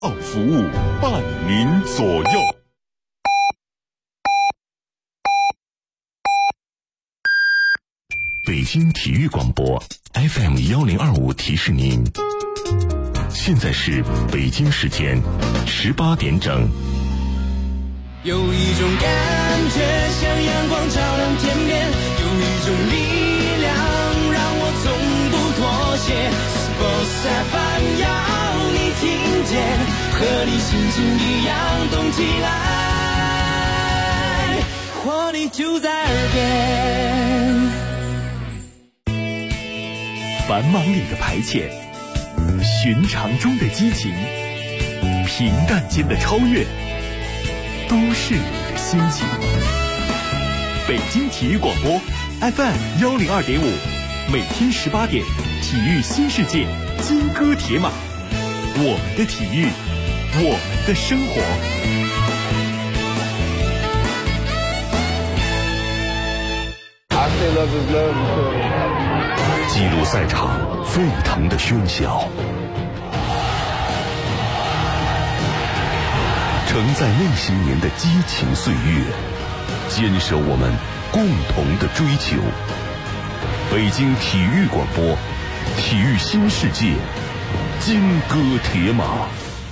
服务伴您左右。北京体育广播 FM1025提示您，现在是北京时间18点整。 有一种感觉像阳光照亮天边，有一种力量让我从不妥协。Sports FM 要你听见，和你心情一样动起来，活力就在耳边。 繁忙里的排遣，寻常中的激情，平淡间的超越，都是你的心情。北京体育广播 FM102.5，每天18点，体育新世界，金戈铁马，我们的体育，我们的生活。 记录赛场沸腾的喧嚣，承载那些年的激情岁月，坚守我们共同的追求。北京体育广播，体育新世界，金戈铁马。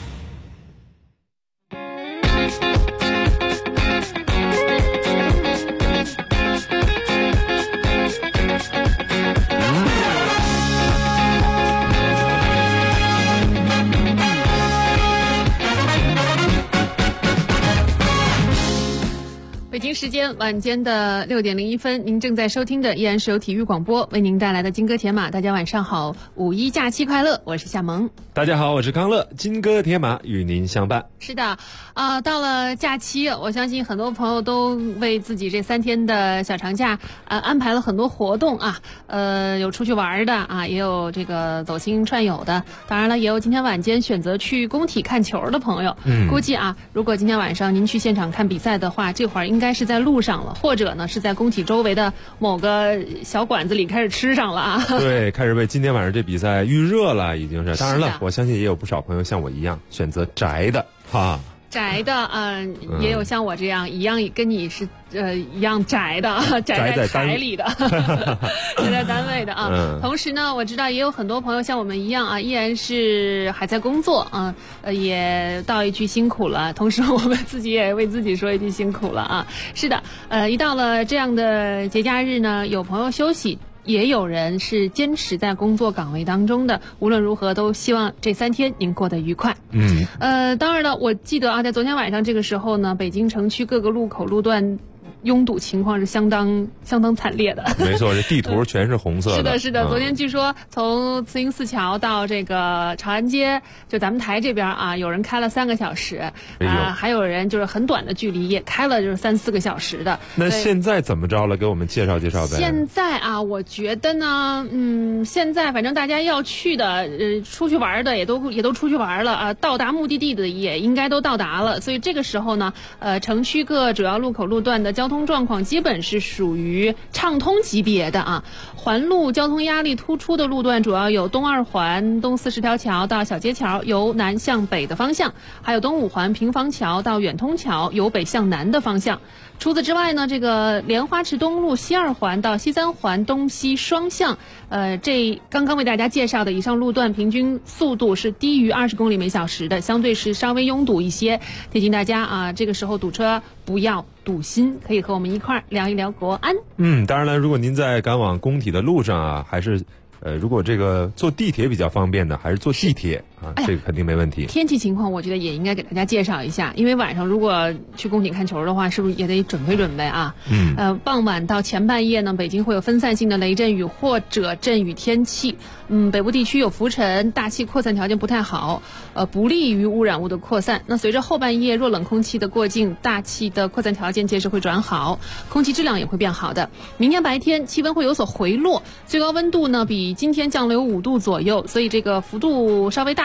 北京时间晚间的6点01分，您正在收听的依然是由体育广播为您带来的金戈铁马。大家晚上好，五一假期快乐，我是夏萌。 大家好，我是康乐，金戈铁马与您相伴。 是的，到了假期，我相信很多朋友都为自己这3天的小长假安排了很多活动啊，有出去玩的啊，也有这个走亲串友的，当然了，也有今天晚间选择去工体看球的朋友。估计啊，如果今天晚上您去现场看比赛的话，这会儿应该是在路上了，或者呢是在工体周围的某个小馆子里开始吃上了啊。 对，开始为今天晚上这比赛预热了，已经是。当然了，我相信也有不少朋友像我一样选择宅的哈。 宅的，也有像我这样一样跟你是一样宅的，宅在台里的，宅在单位的啊。同时呢，我知道也有很多朋友像我们一样啊，依然是还在工作啊，也道一句辛苦了。同时，我们自己也为自己说一句辛苦了啊。是的，一到了这样的节假日呢，有朋友休息。也有人是坚持在工作岗位当中的，无论如何都希望这3天您过得愉快。当然了，我记得啊，在昨天晚上这个时候呢，北京城区各个路口路段拥堵情况是相当惨烈的。没错， 这地图全是红色的。 是的，昨天据说从慈英寺桥到这个长安街，就咱们台这边啊，有人开了3个小时，还有人就是很短的距离也开了就是3-4个小时的。 那现在怎么着了？给我们介绍介绍呗。 现在啊，我觉得呢，现在反正大家要去的，出去玩的也都出去玩了啊，到达目的地的也应该都到达了，所以这个时候呢，城区各主要路口路段的交通状况基本是属于畅通级别的啊。环路交通压力突出的路段主要有东2环东40条桥到小街桥由南向北的方向，还有东5环平房桥到远通桥由北向南的方向。除此之外呢，这个莲花池东路西2环到西3环东西双向，这刚刚为大家介绍的以上路段平均速度是低于20公里每小时的，相对是稍微拥堵一些。提醒大家啊，这个时候堵车不要堵心，可以和我们一块儿聊一聊国安。 当然了，如果您在赶往工体的路上啊，还是如果这个坐地铁比较方便的，还是坐地铁啊，这个肯定没问题。 天气情况我觉得也应该给大家介绍一下，因为晚上如果去工体看球的话，是不是也得准备啊？傍晚到前半夜呢，北京会有分散性的雷阵雨或者阵雨天气。北部地区有浮尘，大气扩散条件不太好，不利于污染物的扩散。那随着后半夜弱冷空气的过境，大气的扩散条件届时会转好，空气质量也会变好的。明天白天气温会有所回落，最高温度呢比今天降了有5度左右，所以这个幅度稍微大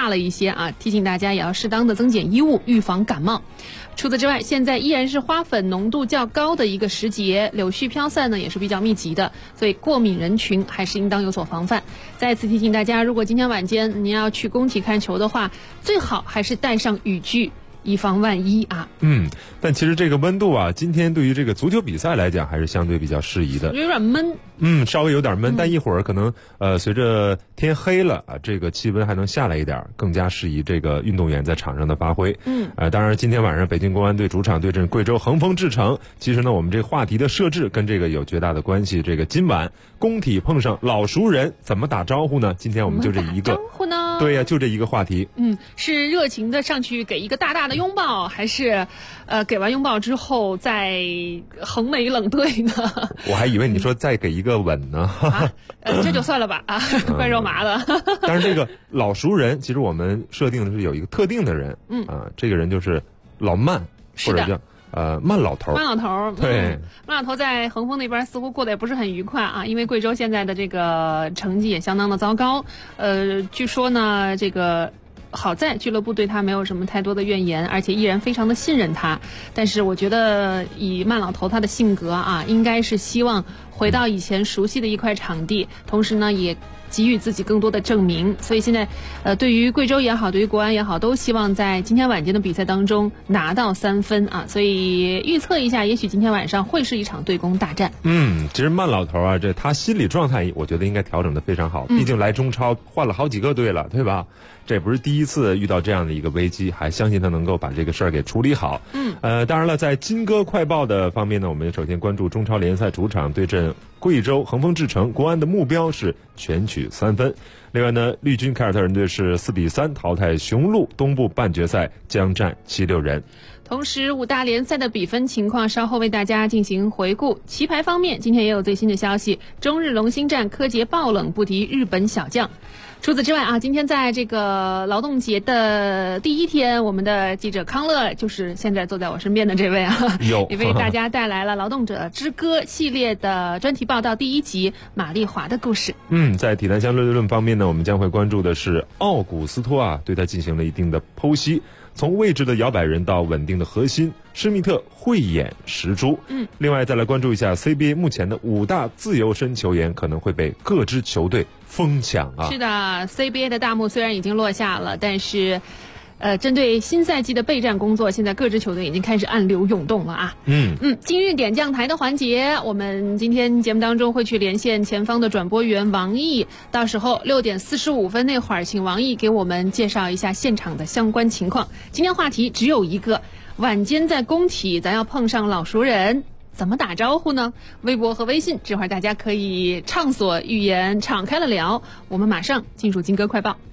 大了一些啊，提醒大家也要适当的增减衣物，预防感冒。除此之外，现在依然是花粉浓度较高的一个时节，柳絮飘散呢也是比较密集的，所以过敏人群还是应当有所防范。再次提醒大家，如果今天晚间您要去工体看球的话，最好还是带上雨具，以防万一啊。 但其实这个温度啊，今天对于这个足球比赛来讲还是相对比较适宜的， 有点闷。 稍微有点闷，但一会儿可能随着天黑了啊，这个气温还能下来一点，更加适宜这个运动员在场上的发挥。当然今天晚上北京国安队主场对阵贵州恒丰智诚，其实呢我们这个话题的设置跟这个有绝大的关系。这个今晚工体碰上老熟人，怎么打招呼呢？今天我们就这一个。 招呼呢？ 对呀，就这一个话题。 是热情的上去给一个大大的拥抱，还是给完拥抱之后再横眉冷对呢？ 我还以为你说再给一个吻呢。 这就算了吧啊，怪肉麻的。 但是这个老熟人，其实我们设定的是有一个特定的人，这个人就是老曼，或者叫曼老头。 曼老头， 对， 曼老头在恒丰那边似乎过得也不是很愉快啊，因为贵州现在的这个成绩也相当的糟糕。据说呢，这个好在俱乐部对他没有什么太多的怨言，而且依然非常的信任他。但是我觉得以曼老头他的性格啊，应该是希望回到以前熟悉的一块场地，同时呢也给予自己更多的证明。所以现在对于贵州也好，对于国安也好，都希望在今天晚间的比赛当中拿到3分啊。所以预测一下，也许今天晚上会是一场对攻大战。 其实曼老头啊，这他心理状态我觉得应该调整得非常好，毕竟来中超换了好几个队了，对吧？这不是第一次遇到这样的一个危机，还相信他能够把这个事儿给处理好。当然了，在金鸽快报的方面呢，我们首先关注中超联赛主场对阵贵州恒丰智诚，国安的目标是全取3分。另外呢，绿军凯尔特人队是4-3淘汰雄鹿，东部半决赛将战76人。 同时5大联赛的比分情况稍后为大家进行回顾。棋牌方面，今天也有最新的消息，中日龙兴战，柯洁爆冷不敌日本小将。除此之外啊，今天在这个劳动节的第一天，我们的记者康乐，就是现在坐在我身边的这位啊，也为大家带来了《劳动者之歌》系列的专题报道第1集玛丽华的故事。 在体坛相对论方面呢，我们将会关注的是奥古斯托啊，对他进行了一定的剖析，从未知的摇摆人到稳定的核心，施密特慧眼识珠。另外再来关注一下 CBA 目前的5大自由身球员可能会被各支球队疯抢啊。是的， CBA 的大幕虽然已经落下了，但是针对新赛季的备战工作，现在各支球队已经开始暗流涌动了啊。今日点将台的环节，我们今天节目当中会去连线前方的转播员王毅，到时候6点45分那会儿，请王毅给我们介绍一下现场的相关情况。今天话题只有一个，晚间在工体咱要碰上老熟人，怎么打招呼呢？微博和微信这会儿大家可以畅所欲言，敞开了聊。我们马上进入金鸽快报。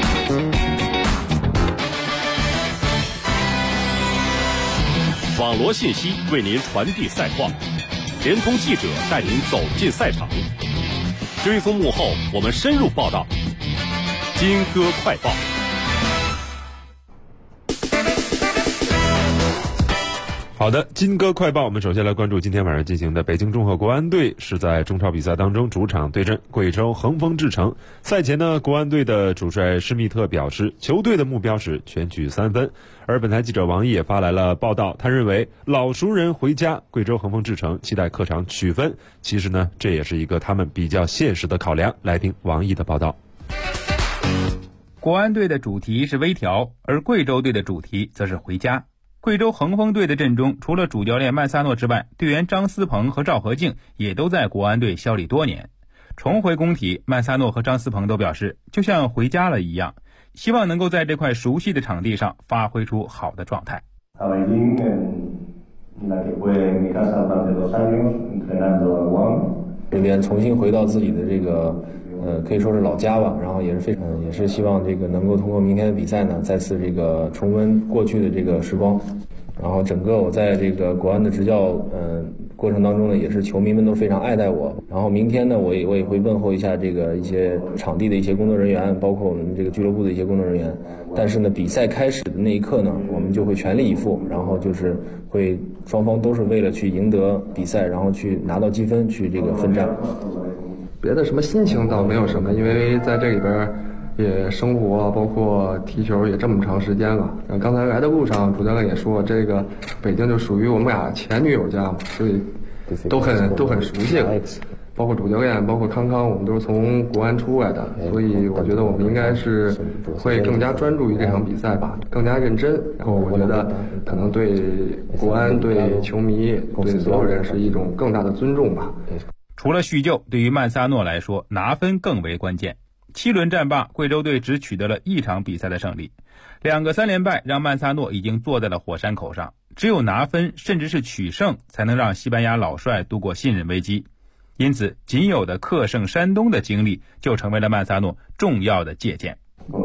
网罗信息为您传递赛况，联通记者带您走进赛场，追踪幕后我们深入报道。金鸽快报。 好的，金鸽快报，我们首先来关注今天晚上进行的北京中赫国安队是在中超比赛当中主场对阵贵州恒丰智诚。赛前呢，国安队的主帅施密特表示，球队的目标是全取3分。而本台记者王毅也发来了报道，他认为老熟人回家，贵州恒丰智诚期待客场取分。其实呢，这也是一个他们比较现实的考量。来听王毅的报道。 国安队的主题是微调，而贵州队的主题则是回家。贵州恒丰队的阵中，除了主教练曼萨诺之外，队员张思鹏和赵和静也都在国安队效力多年。重回工体，曼萨诺和张思鹏都表示，就像回家了一样，希望能够在这块熟悉的场地上发挥出好的状态。 这边重新回到自己的这个可以说是老家吧，然后也是希望这个能够通过明天的比赛呢，再次这个重温过去的这个时光。然后整个我在这个国安的执教过程当中呢，也是球迷们都非常爱戴我。然后明天呢，我也会问候一下这个一些场地的一些工作人员，包括我们这个俱乐部的一些工作人员。但是呢，比赛开始的那一刻呢，我们就会全力以赴，然后就是会双方都是为了去赢得比赛，然后去拿到积分，去这个奋战。 别的什么心情倒没有什么，因为在这里边也生活包括踢球也这么长时间了。刚才来的路上，主教练也说，这个北京就属于我们俩前女友家嘛，所以都很熟悉了。包括主教练，包括康康，我们都是从国安出来的，所以我觉得我们应该是会更加专注于这场比赛吧，更加认真。然后我觉得可能对国安、对球迷、对所有人是一种更大的尊重吧。 除了叙旧，对于曼萨诺来说，拿分更为关键。7轮战罢，贵州队只取得了1场比赛的胜利，2个3连败让曼萨诺已经坐在了火山口上。只有拿分，甚至是取胜，才能让西班牙老帅度过信任危机。因此，仅有的客胜山东的经历就成为了曼萨诺重要的借鉴。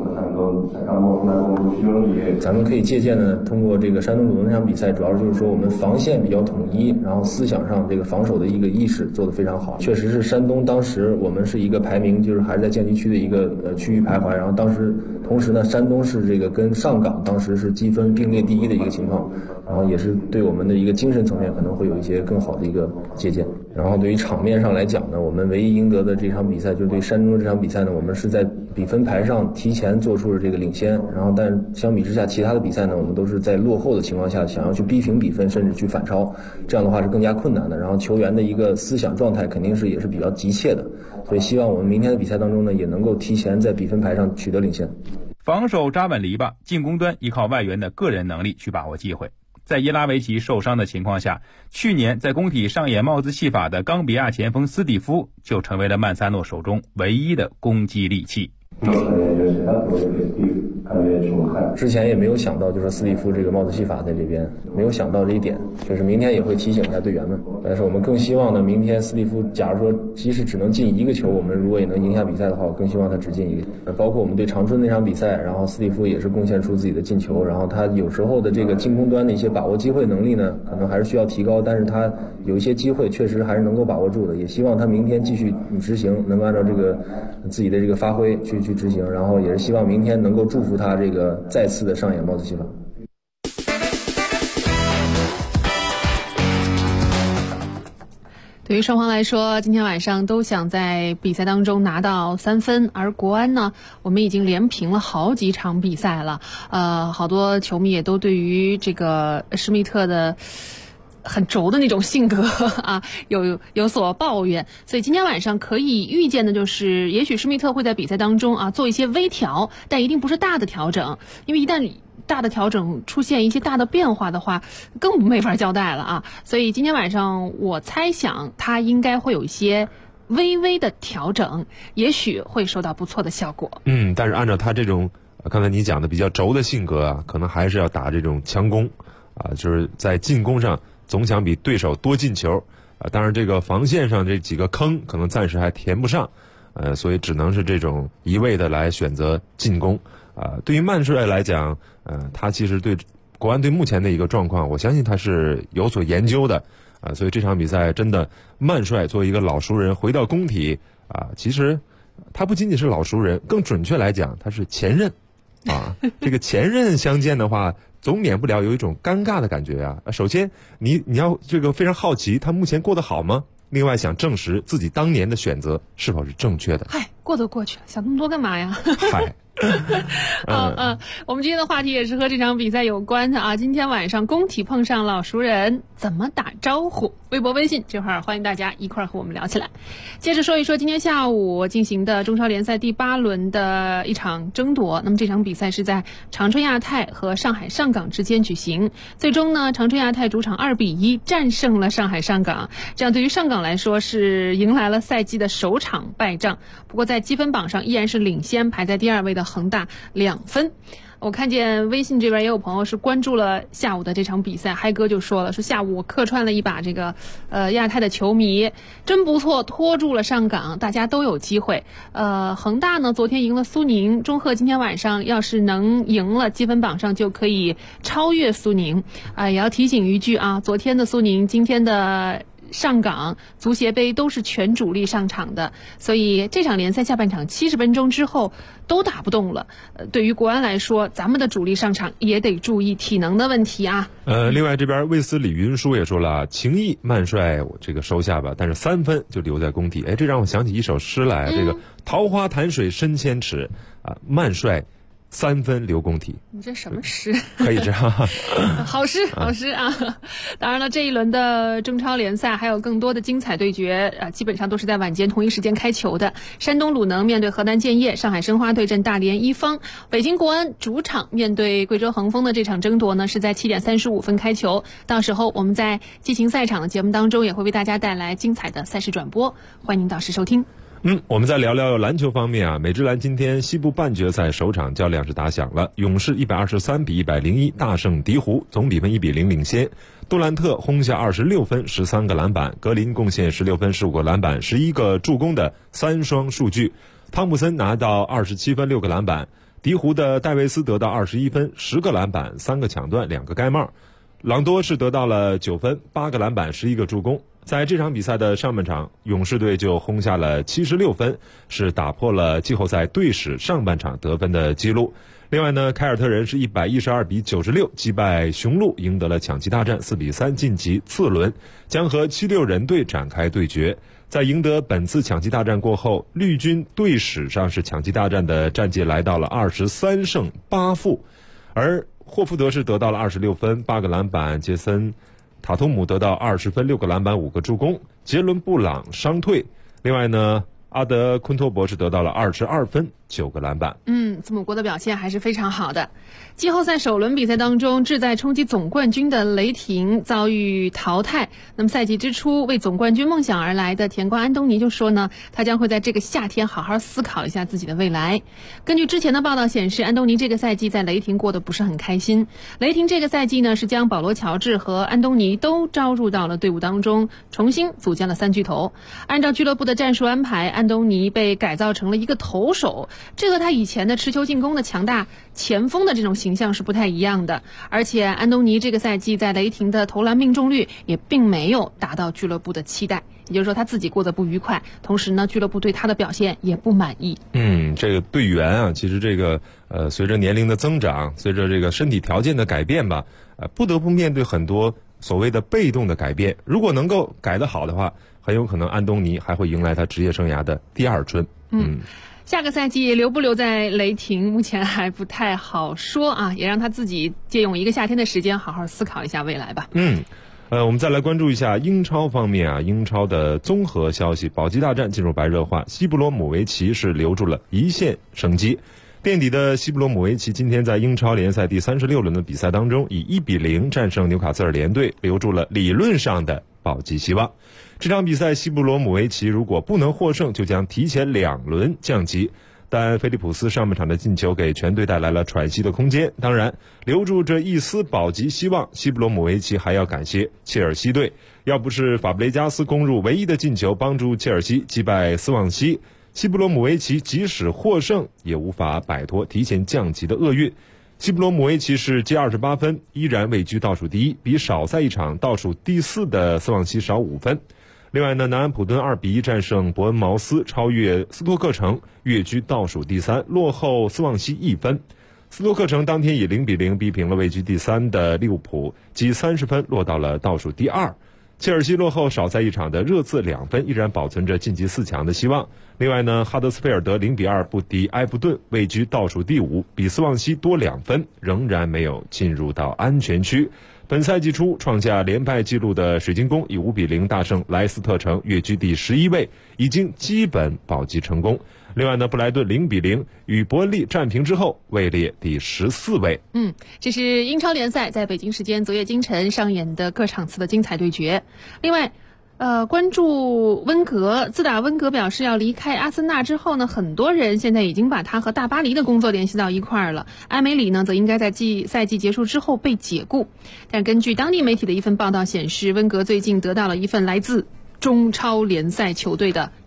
咱们可以借鉴的，通过这个山东鲁能那场比赛，主要就是说我们防线比较统一，然后思想上这个防守的一个意识做得非常好。确实是山东当时我们是一个排名就是还是在降级区的一个区域徘徊，然后同时呢，山东是这个跟上港当时是积分并列第一的一个情况，然后也是对我们的一个精神层面可能会有一些更好的一个借鉴。然后对于场面上来讲呢，我们唯一赢得的这场比赛，就是对山东这场比赛呢，我们是在比分牌上提前做出了这个领先，然后但相比之下，其他的比赛呢，我们都是在落后的情况下想要去逼平比分，甚至去反超，这样的话是更加困难的。然后球员的一个思想状态肯定是也是比较急切的，所以希望我们明天的比赛当中呢，也能够提前在比分牌上取得领先。 防守扎稳篱笆，进攻端依靠外援的个人能力去把握机会。在伊拉维奇受伤的情况下，去年在工体上演帽子戏法的冈比亚前锋斯蒂夫就成为了曼萨诺手中唯一的攻击利器。 之前也没有想到，就是斯蒂夫这个帽子戏法在这边，没有想到这一点，就是明天也会提醒一下队员们。但是我们更希望呢，明天斯蒂夫假如说即使只能进1个球，我们如果也能赢下比赛的话，我更希望他只进1个。包括我们对长春那场比赛，然后斯蒂夫也是贡献出自己的进球，然后他有时候的这个进攻端的一些把握机会能力呢，可能还是需要提高，但是他有一些机会确实还是能够把握住的。也希望他明天继续执行，能够按照这个自己的这个发挥去执行，然后也是希望明天能够祝福他这个再次的上演帽子戏法。 对于双方来说，今天晚上都想在比赛当中拿到3分，而国安呢，我们已经连平了好几场比赛了，好多球迷也都对于这个施密特的很轴的那种性格啊，有所抱怨，所以今天晚上可以预见的就是，也许施密特会在比赛当中啊做一些微调，但一定不是大的调整，因为一旦大的调整出现一些大的变化的话，更没法交代了啊。所以今天晚上我猜想他应该会有一些微微的调整，也许会收到不错的效果。 但是按照他这种刚才你讲的比较轴的性格啊，可能还是要打这种强攻啊，就是在进攻上总想比对手多进球啊。当然这个防线上这几个坑可能暂时还填不上，所以只能是这种一味的来选择进攻啊。对于曼帅来讲，他其实对国安队目前的一个状况，我相信他是有所研究的啊。所以这场比赛真的，曼帅作为一个老熟人回到工体啊，其实他不仅仅是老熟人，更准确来讲他是前任啊。这个前任相见的话，总免不了有一种尴尬的感觉啊。首先你要这个非常好奇他目前过得好吗？另外想证实自己当年的选择是否是正确的。 嗨，过都过去了，想那么多干嘛呀？ 嗨。 我们今天的话题也是和这场比赛有关的啊。今天晚上工体碰上老熟人，怎么打招呼？微博微信这会儿欢迎大家一块儿和我们聊起来。接着说一说今天下午进行的中超联赛第8轮的一场争夺。那么这场比赛是在长春亚泰和上海上港之间举行，最终呢，长春亚泰主场2-1战胜了上海上港，这样对于上港来说是迎来了赛季的首场败仗。不过在积分榜上依然是领先，排在第2位的恒大2分。我看见微信这边也有朋友是关注了下午的这场比赛，嗨哥就说了，说下午我客串了一把这个亚太的球迷，真不错，拖住了上港，大家都有机会。恒大呢昨天赢了苏宁，中赫今天晚上要是能赢了，积分榜上就可以超越苏宁。也要提醒一句啊，昨天的苏宁，今天的上港、足协杯都是全主力上场的，所以这场联赛下半场70分钟之后都打不动了。对于国安来说，咱们的主力上场也得注意体能的问题啊。 另外这边魏斯李云书也说了，情义慢帅我这个收下吧，但是3分就留在工体。哎，这让我想起一首诗来，这个桃花潭水深千尺啊，慢帅3分留工体。 你这什么诗？ 可以这样。 好诗啊！当然了，这一轮的中超联赛还有更多的精彩对决，基本上都是在晚间同一时间开球的。山东鲁能面对河南建业，上海申花对阵大连一方，北京国安主场面对贵州恒丰的这场争夺呢，是在7点35分开球。到时候我们在激情赛场的节目当中也会为大家带来精彩的赛事转播，欢迎您到时收听。 我们再聊聊篮球方面啊。美职篮今天西部半决赛首场较量是打响了，勇士123比101大胜鹈鹕，总比分1比0领先。杜兰特轰下26分13个篮板，格林贡献16分15个篮板11个助攻的3双数据。汤普森拿到27分6个篮板，鹈鹕的戴维斯得到21分10个篮板3个抢断2个盖帽。朗多是得到了9分8个篮板11个助攻。在这场比赛的上半场，勇士队就轰下了76分，是打破了季后赛队史上半场得分的记录。另外呢，凯尔特人是112比96击败雄鹿，赢得了抢七大战4比3晋级次轮，将和76人队展开对决。在赢得本次抢七大战过后，绿军队史上是抢七大战的战绩来到了23胜8负，而霍福德是得到了26分8个篮板，杰森塔图姆得到20分6个篮板5个助攻，杰伦布朗伤退。另外呢，阿德昆托博士得到了22分9个篮板。 字母国的表现还是非常好的。季后赛首轮比赛当中，志在冲击总冠军的雷霆遭遇淘汰。那么赛季之初为总冠军梦想而来的甜瓜安东尼就说呢，他将会在这个夏天好好思考一下自己的未来。根据之前的报道显示，安东尼这个赛季在雷霆过得不是很开心。雷霆这个赛季呢，是将保罗乔治和安东尼都招入到了队伍当中，重新组建了3巨头。按照俱乐部的战术安排，安东尼被改造成了一个投手，这和他以前的持球进攻的强大前锋的这种形象是不太一样的。而且安东尼这个赛季在雷霆的投篮命中率也并没有达到俱乐部的期待，也就是说他自己过得不愉快，同时呢俱乐部对他的表现也不满意。 这个队员啊，其实这个随着年龄的增长，随着这个身体条件的改变吧，不得不面对很多所谓的被动的改变。如果能够改得好的话，很有可能安东尼还会迎来他职业生涯的第2春。 下个赛季留不留在雷霆目前还不太好说啊，也让他自己借用一个夏天的时间好好思考一下未来吧。 我们再来关注一下英超方面啊，英超的综合消息，保级大战进入白热化，西布罗姆维奇是留住了一线生机。垫底的西布罗姆维奇今天在英超联赛第36轮的比赛当中，以1比0战胜纽卡斯尔联队，留住了理论上的保级希望。这场比赛西布罗姆维奇如果不能获胜，就将提前2轮降级。但菲利普斯上半场的进球给全队带来了喘息的空间。当然，留住这一丝保级希望，西布罗姆维奇还要感谢切尔西队。要不是法布雷加斯攻入唯一的进球，帮助切尔西击败斯旺西，西布罗姆维奇即使获胜，也无法摆脱提前降级的厄运。西布罗姆维奇是积28分，依然位居倒数第一，比少赛一场倒数第4的斯旺西少5分。另外呢，南安普敦2比1战胜伯恩茅斯，超越斯托克城，跃居倒数第3，落后斯旺西1分。斯托克城当天以0比0逼平了位居第3的利物浦，积30分落到了倒数第2。切尔西落后少赛一场的热刺2分，依然保存着晋级4强的希望。另外呢，哈德斯菲尔德0比2不敌埃弗顿，位居倒数第5，比斯旺西多2分，仍然没有进入到安全区。本赛季初创下连败纪录的水晶宫以5比0大胜莱斯特城，跃居第11位，已经基本保级成功。另外呢，布莱顿0比0与伯恩利战平之后，位列第14位。 这是英超联赛在北京时间昨夜今晨上演的各场次的精彩对决。另外关注温格，自打温格表示要离开阿森纳之后呢，很多人现在已经把他和大巴黎的工作联系到一块儿了。埃梅里呢，则应该在赛季结束之后被解雇。但根据当地媒体的一份报道显示，温格最近得到了一份来自中超联赛球队的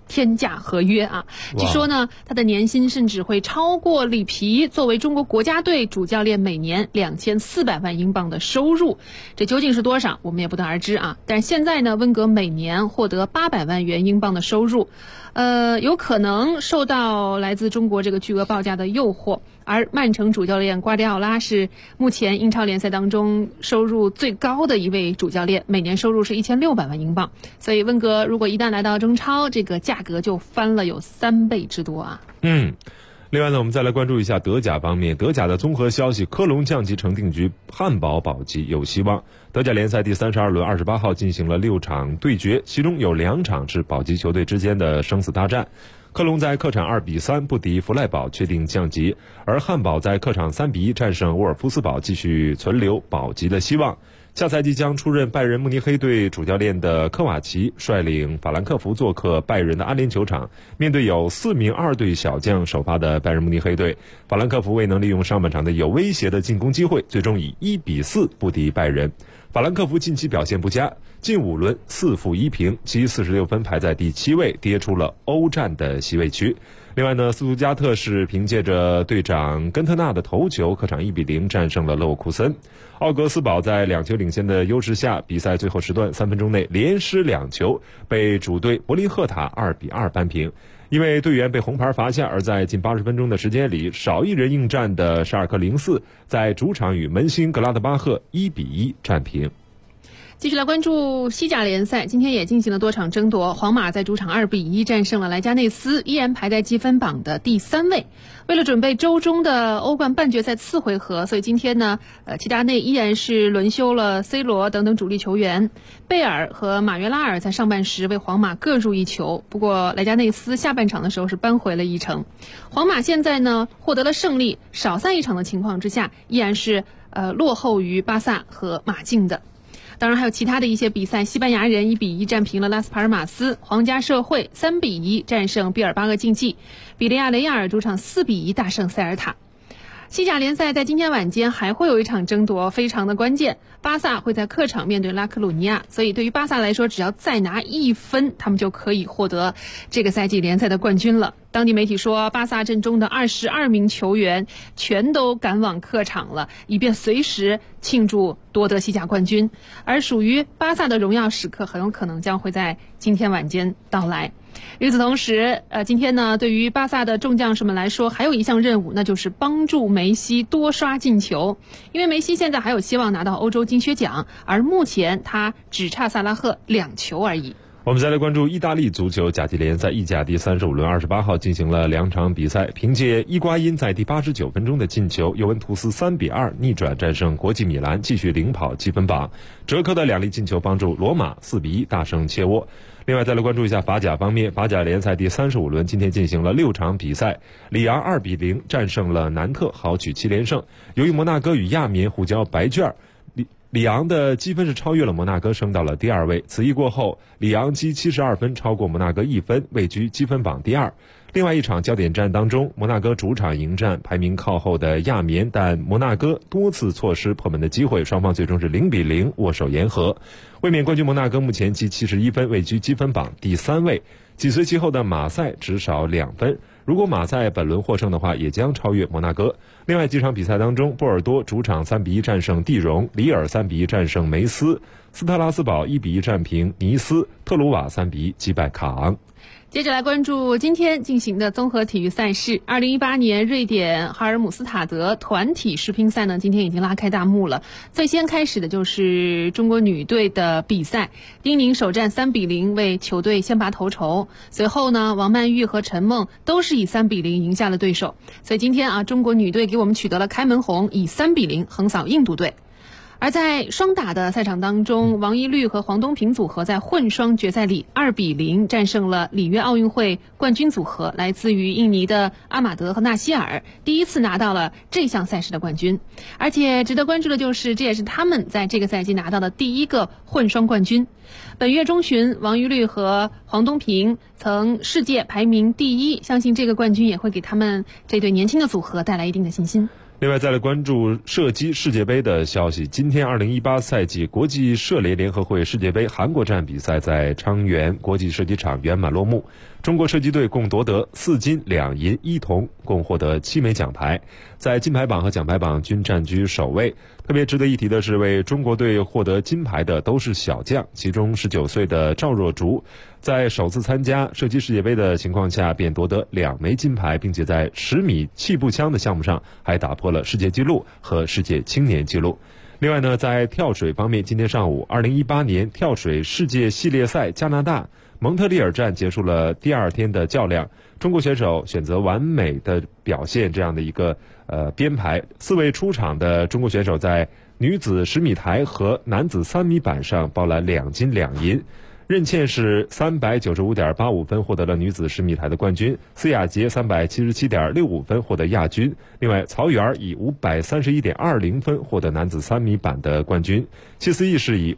天价合约啊。据说呢，他的年薪甚至会超过里皮作为中国国家队主教练每年2400万英镑的收入。这究竟是多少，我们也不得而知啊。但是现在呢，温格每年获得800万元英镑的收入，有可能受到来自中国这个巨额报价的诱惑。而曼城主教练瓜迪奥拉是目前英超联赛当中收入最高的一位主教练，每年收入是1600万英镑。所以温格如果一旦来到中超，这个价格就翻了有3倍之多啊。 另外呢，我们再来关注一下德甲方面。德甲的综合消息，科隆降级成定局，汉堡保级有希望。德甲联赛第32轮28号进行了6场对决，其中有2场是保级球队之间的生死大战。科隆在客场2-3不敌弗赖堡，确定降级，而汉堡在客场3-1战胜沃尔夫斯堡，继续存留保级的希望。下赛季将出任拜仁慕尼黑队主教练的科瓦奇率领法兰克福做客拜仁的安联球场，面对有4名2队小将首发的拜仁慕尼黑队，法兰克福未能利用上半场的有威胁的进攻机会，最终以1-4不敌拜仁。法兰克福近期表现不佳，近5轮4负1平，其46分排在第7位，跌出了欧战的席位区。另外呢，斯图加特是凭借着队长根特纳的头球，客场1-0战胜了勒沃库森。奥格斯堡在2球领先的优势下，比赛最后时段3分钟内连失2球，被主队柏林赫塔2-2扳平。因为队员被红牌罚下，而在近80分钟的时间里，少一人应战的沙尔克04在主场与门兴格拉德巴赫1-1战平。 继续来关注西甲联赛，今天也进行了多场争夺。皇马在主场2-1战胜了莱加内斯，依然排在积分榜的第3位。为了准备周中的欧冠半决赛次回合，所以今天呢，齐达内依然是轮休了 C 罗等等主力球员。贝尔和马约拉尔在上半时为皇马各入1球，不过莱加内斯下半场的时候是扳回了1城。皇马现在呢获得了胜利，少赛1场的情况之下，依然是落后于巴萨和马竞的。当然还有其他的一些比赛，西班牙人1-1战平了拉斯帕尔马斯，皇家社会3-1战胜毕尔巴鄂竞技，比利亚雷亚尔主场4-1大胜塞尔塔。西甲联赛在今天晚间还会有一场争夺，非常的关键。巴萨会在客场面对拉科鲁尼亚，所以对于巴萨来说，只要再拿1分，他们就可以获得这个赛季联赛的冠军了。当地媒体说，巴萨阵中的22名球员全都赶往客场了，以便随时庆祝夺得西甲冠军。而属于巴萨的荣耀时刻，很有可能将会在今天晚间到来。与此同时，今天呢，对于巴萨的众将士们来说，还有一项任务，那就是帮助梅西多刷进球。因为梅西现在还有希望拿到欧洲金靴奖，而目前他只差萨拉赫2球而已。 我们再来关注意大利足球甲级联赛意甲第35轮28号进行了2场比赛，凭借伊瓜因在第89分钟的进球，尤文图斯3-2逆转战胜国际米兰，继续领跑积分榜。哲科的2粒进球帮助罗马4-1大胜切沃。另外再来关注一下法甲方面，法甲联赛第35轮今天进行了6场比赛，里昂2-0战胜了南特，豪取7连胜。由于摩纳哥与亚眠互交白卷，里昂的积分是超越了摩纳哥，升到了第2位。此役过后，里昂积72分，超过摩纳哥1分，位居积分榜第2。另外一场焦点战当中，摩纳哥主场迎战排名靠后的亚眠，但摩纳哥多次错失破门的机会，双方最终是0-0握手言和。卫冕冠军摩纳哥目前积71分，位居积分榜第3位，紧随其后的马赛只少2分。如果马赛本轮获胜的话，也将超越摩纳哥。另外几场比赛当中，波尔多主场3-1战胜蒂荣，里尔3-1战胜梅斯，斯特拉斯堡1-1战平尼斯，特鲁瓦3-1击败卡昂。 接着来关注今天进行的综合体育赛事。2018年瑞典哈尔姆斯塔德团体世乒赛呢，今天已经拉开大幕了。最先开始的就是中国女队的比赛，丁宁首战3-0为球队先拔头筹，随后呢，王曼玉和陈梦都是以3-0赢下了对手。所以今天中国女队给我们取得了开门红，以3-0横扫印度队。而在双打的赛场当中，王懿律和黄东萍组合在混双决赛里2-0战胜了里约奥运会冠军组合，来自于印尼的阿马德和纳希尔，第一次拿到了这项赛事的冠军。而且值得关注的就是，这也是他们在这个赛季拿到的第一个混双冠军。本月中旬，王懿律和黄东萍曾世界排名第1，相信这个冠军也会给他们这对年轻的组合带来一定的信心。 另外，再来关注射击世界杯的消息。今天2018赛季国际射联联合会世界杯韩国站比赛在昌原国际射击场圆满落幕。中国射击队共夺得4金2银1铜，共获得7枚奖牌，在金牌榜和奖牌榜均占据首位。特别值得一提的是，为中国队获得金牌的都是小将，其中19岁的赵若竹在首次参加射击世界杯的情况下便夺得2枚金牌，并且在10米气步枪的项目上还打破了世界纪录和世界青年纪录。另外呢，在跳水方面，今天上午2018年跳水世界系列赛加拿大蒙特利尔站结束了第2天的较量，中国选手选择完美的表现这样的一个编排，4位出场的中国选手在女子10米台和男子3米板上报了2金2银。任茜是395.85分获得了女子10米台的冠军，司雅洁377.65分获得亚军。另外，曹缘以531.20分获得男子3米板的冠军，谢思义是以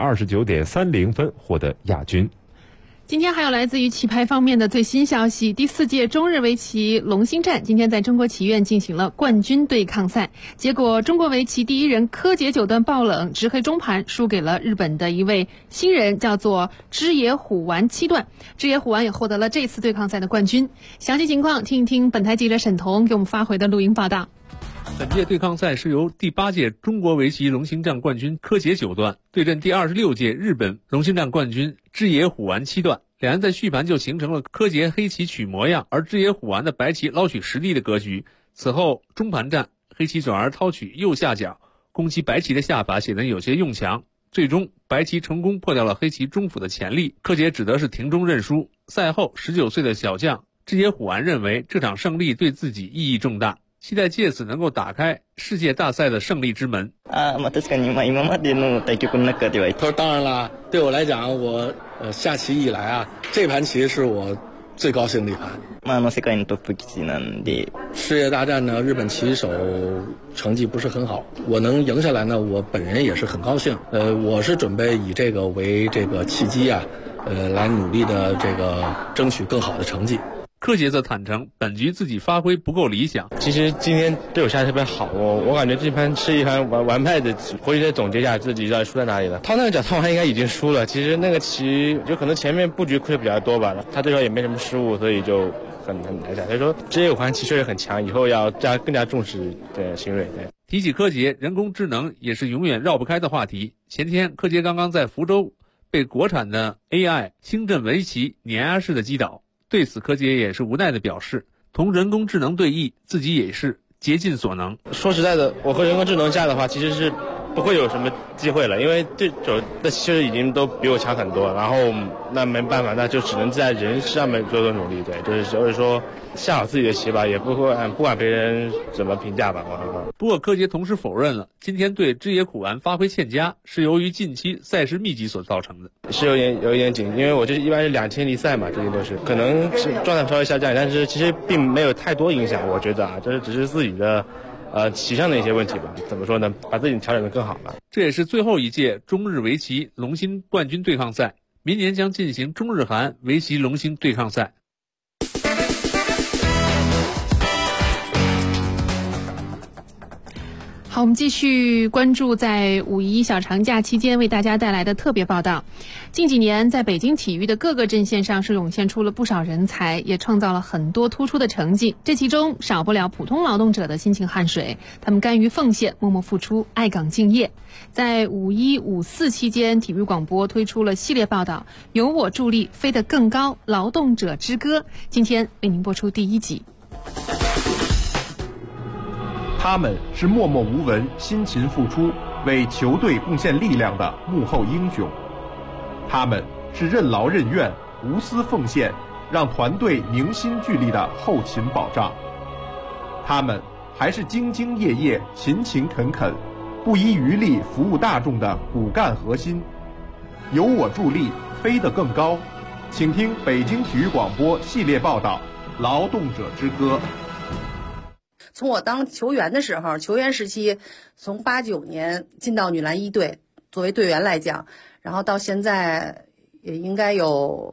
529.30分获得亚军。 今天还有来自于棋牌方面的最新消息，第4届中日围棋龙兴战今天在中国棋院进行了冠军对抗赛，结果中国围棋第一人柯洁9段爆冷，执黑中盘输给了日本的一位新人，叫做枝野虎丸7段。枝野虎丸也获得了这次对抗赛的冠军。详细情况听一听本台记者沈彤给我们发回的录音报道。 本届对抗赛是由第8届中国围棋龙兴战冠军柯洁9段对阵第26届日本龙兴战冠军枝野虎丸7段，两人在序盘就形成了柯洁黑棋取模样，而枝野虎丸的白棋捞取实地的格局。此后中盘战，黑棋转而掏取右下角，攻击白棋的下法显得有些用强，最终白棋成功破掉了黑棋中府的潜力，柯洁只得是停中认输。赛后19岁的小将枝野虎丸认为这场胜利对自己意义重大，期待借此能够打开世界大赛的胜利之门。 確かに今までの対局の中では。 他说：“当然了，对我来讲，我下棋以来啊，这盘棋是我最高兴的一盘。 世界のトップ棋士なんで。 世界大战呢，日本棋手成绩不是很好，我能赢下来呢，我本人也是很高兴。我是准备以这个为这个契机啊，来努力的这个争取更好的成绩。” 柯洁则坦诚，本局自己发挥不够理想。 其实今天对我下的特别好，我感觉这盘是一盘完败的，回去再总结一下自己到底输在哪里了。他那个角套完应该已经输了，其实那个棋就可能前面布局亏的比较多吧，他对手也没什么失误，所以就很难下。所以说这有盘棋确实很强，以后要更加重视新锐。对， 提起柯洁，人工智能也是永远绕不开的话题。前天柯洁刚刚在福州被国产的 AI 星阵围棋碾压式的击倒。对此，柯洁也是无奈的表示，同人工智能对弈，自己也是竭尽所能。 说实在的，我和人工智能下的话，其实是不会有什么机会了，因为对手的其实已经都比我强很多，然后那没办法，那就只能在人上面多多努力。对，就是说下好自己的棋吧，也不管别人怎么评价吧。 不过柯洁同时否认了今天对枝野虎丸发挥欠佳是由于近期赛事密集所造成的， 是有一点紧，因为我这一般是2天离赛嘛，这些都是可能是状态稍微下降，但是其实并没有太多影响，我觉得啊，这只是自己的棋上的一些问题吧。怎么说呢？把自己调整得更好吧。 这也是最后一届中日围棋龙兴冠军对抗赛，明年将进行中日韩围棋龙兴对抗赛。 好，我们继续关注在五一小长假期间为大家带来的特别报道。近几年，在北京体育的各个阵线上是涌现出了不少人才，也创造了很多突出的成绩。这其中少不了普通劳动者的辛勤汗水，他们甘于奉献，默默付出，爱岗敬业。在5·1、5·4期间，体育广播推出了系列报道，由我助力飞得更高，劳动者之歌。今天为您播出第1集。 他们是默默无闻、辛勤付出、为球队贡献力量的幕后英雄。他们是任劳任怨、无私奉献，让团队凝心聚力的后勤保障。他们还是兢兢业业、勤勤恳恳、不遗余力服务大众的骨干核心。由我助力，飞得更高。请听北京体育广播系列报道《劳动者之歌》。 从我当球员的时候，球员时期从89年进到女篮1队作为队员来讲，然后到现在也应该有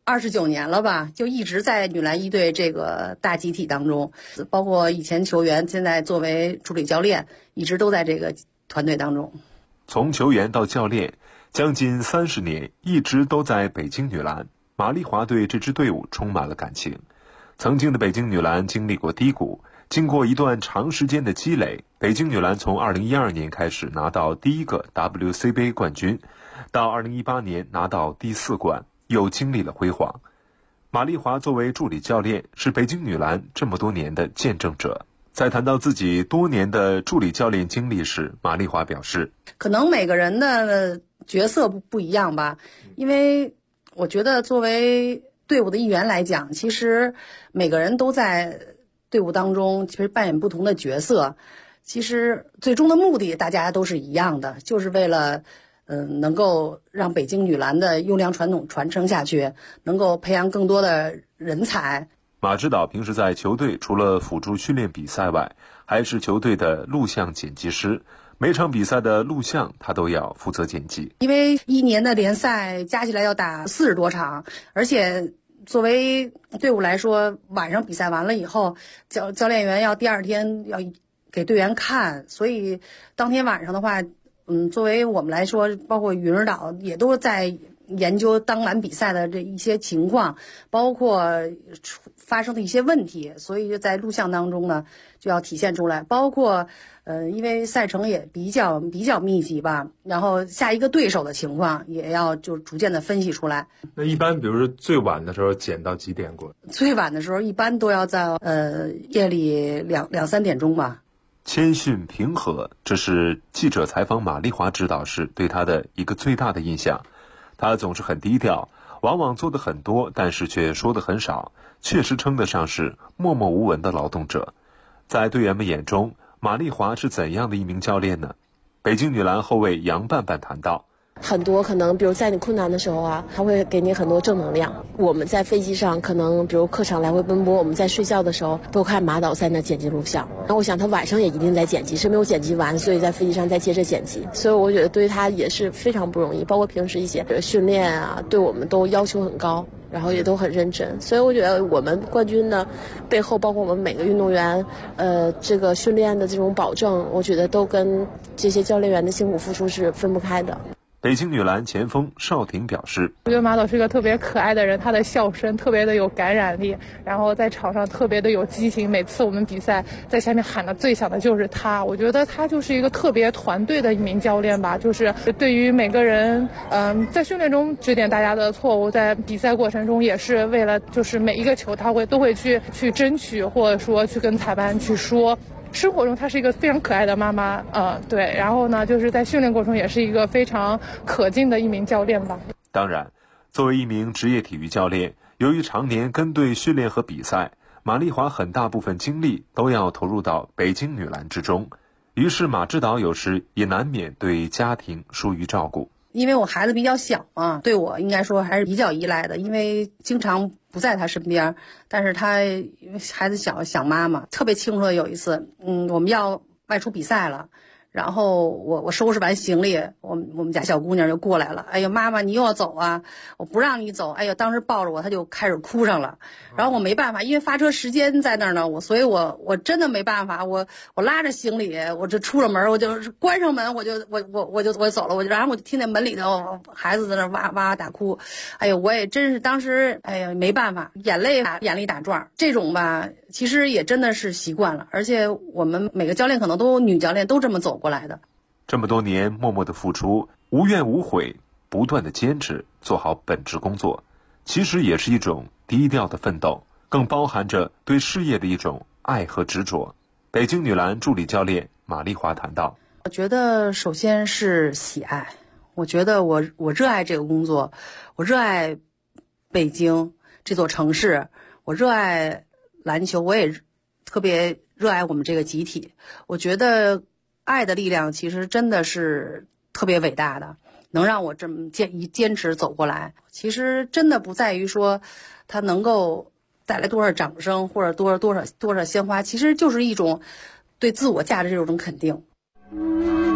29年了吧，就一直在女篮一队这个大集体当中，包括以前球员，现在作为助理教练，一直都在这个团队当中。 从球员到教练，将近30年，一直都在北京女篮。马丽华对这支队伍充满了感情。曾经的北京女篮经历过低谷，经过一段长时间的积累，北京女篮从2012年开始拿到第一个 WCBA 冠军，到2018年拿到第4冠，又经历了辉煌。马丽华作为助理教练，是北京女篮这么多年的见证者。在谈到自己多年的助理教练经历时，马丽华表示， 可能每个人的角色不一样吧，因为我觉得作为队伍的一员来讲，其实每个人都在队伍当中其实扮演不同的角色，其实最终的目的大家都是一样的，就是为了能够让北京女篮的优良传统传承下去，能够培养更多的人才。 马指导平时在球队除了辅助训练比赛外，还是球队的录像剪辑师，每场比赛的录像他都要负责剪辑。 因为一年的联赛加起来要打40多场，而且作为队伍来说，晚上比赛完了以后，教练员要第二天要给队员看，所以当天晚上的话，作为我们来说，包括云儿岛也都在研究当晚比赛的这一些情况，包括发生的一些问题，所以就在录像当中呢就要体现出来。包括因为赛程也比较密集吧，然后下一个对手的情况也要就逐渐的分析出来。 那一般比如说最晚的时候剪到几点过？ 最晚的时候一般都要在夜里2、3点钟吧。 谦逊平和，这是记者采访马丽华指导时对他的一个最大的印象。他总是很低调，往往做的很多，但是却说的很少，确实称得上是默默无闻的劳动者。在队员们眼中，马丽华是怎样的一名教练呢？北京女篮后卫杨伴伴谈到， 很多可能比如在你困难的时候啊，他会给你很多正能量。我们在飞机上可能比如客场来回奔波，我们在睡觉的时候都看马导在那剪辑录像，然后我想他晚上也一定在剪辑，是没有剪辑完，所以在飞机上再接着剪辑。所以我觉得对他也是非常不容易，包括平时一些训练啊，对我们都要求很高，然后也都很认真。所以我觉得我们冠军的背后，包括我们每个运动员这个训练的这种保证，我觉得都跟这些教练员的辛苦付出是分不开的。 北京女篮前锋邵婷表示， 我觉得马导是一个特别可爱的人，他的笑声特别的有感染力，然后在场上特别的有激情，每次我们比赛在下面喊的最响的就是他。我觉得他就是一个特别团队的一名教练吧，就是对于每个人在训练中指点大家的错误，在比赛过程中也是为了就是每一个球他都会去争取，或者说去跟裁判去说。生活中她是一个非常可爱的妈妈，对，然后呢，就是在训练过程中也是一个非常可敬的一名教练吧。 当然，作为一名职业体育教练，由于常年跟队训练和比赛，马丽华很大部分精力都要投入到北京女篮之中，于是马指导有时也难免对家庭疏于照顾。 因为我孩子比较小嘛，对我应该说还是比较依赖的，因为经常不在他身边，但是他因为孩子小想妈妈，特别清楚的有一次，我们要外出比赛了，然后我收拾完行李，我们家小姑娘就过来了，哎呦妈妈你又要走啊，我不让你走，哎呦当时抱着我她就开始哭上了，然后我没办法，因为发车时间在那儿呢，所以我真的没办法，我拉着行李，我就出了门，我就关上门，我走了，然后我就听见门里头孩子在那哇哇大哭，哎呦我也真是当时哎呀没办法，眼里打转，这种吧其实也真的是习惯了，而且我们每个教练可能都女教练都这么走过来的。 这么多年默默的付出，无怨无悔，不断的坚持，做好本职工作，其实也是一种低调的奋斗，更包含着对事业的一种爱和执着。北京女篮助理教练马丽华谈到， 我觉得首先是喜爱，我觉得我热爱这个工作，我热爱北京这座城市，我热爱篮球，我也特别热爱我们这个集体。我觉得爱的力量其实真的是特别伟大的，能让我这么坚持走过来。其实真的不在于说它能够带来多少掌声或者多少鲜花，其实就是一种对自我价值这种肯定。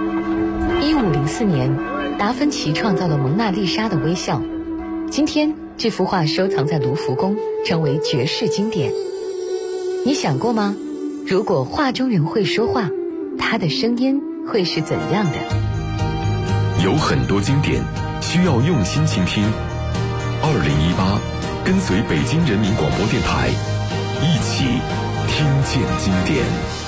1504年，达芬奇创造了蒙娜丽莎的微笑。今天这幅画收藏在卢浮宫，成为绝世经典。你想过吗？如果画中人会说话，他的声音会是怎样的？ 有很多经典需要用心倾听。2018，跟随北京人民广播电台，一起听见经典。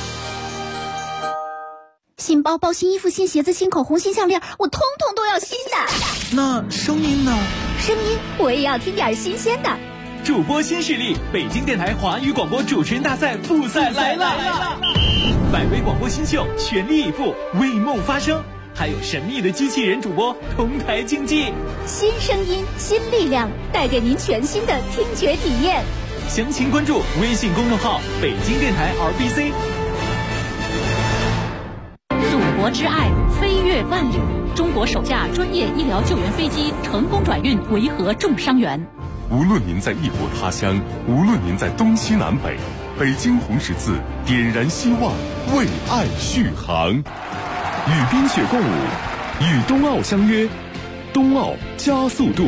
新包包、新衣服、新鞋子、新口红、新项链，我通通都要新的。 那声音呢？ 声音我也要听点新鲜的。 主播新势力，北京电台华语广播主持人大赛复赛来了！100位广播新秀全力以赴，为梦发声，还有神秘的机器人主播同台竞技。 新声音，新力量，带给您全新的听觉体验。 详情关注微信公众号“北京电台 RBC”。 祖国之爱飞越万里，中国首架专业医疗救援飞机成功转运维和重伤员。 无论您在异国他乡，无论您在东西南北，北京红十字点燃希望，为爱续航。与冰雪共舞，与冬奥相约，冬奥加速度。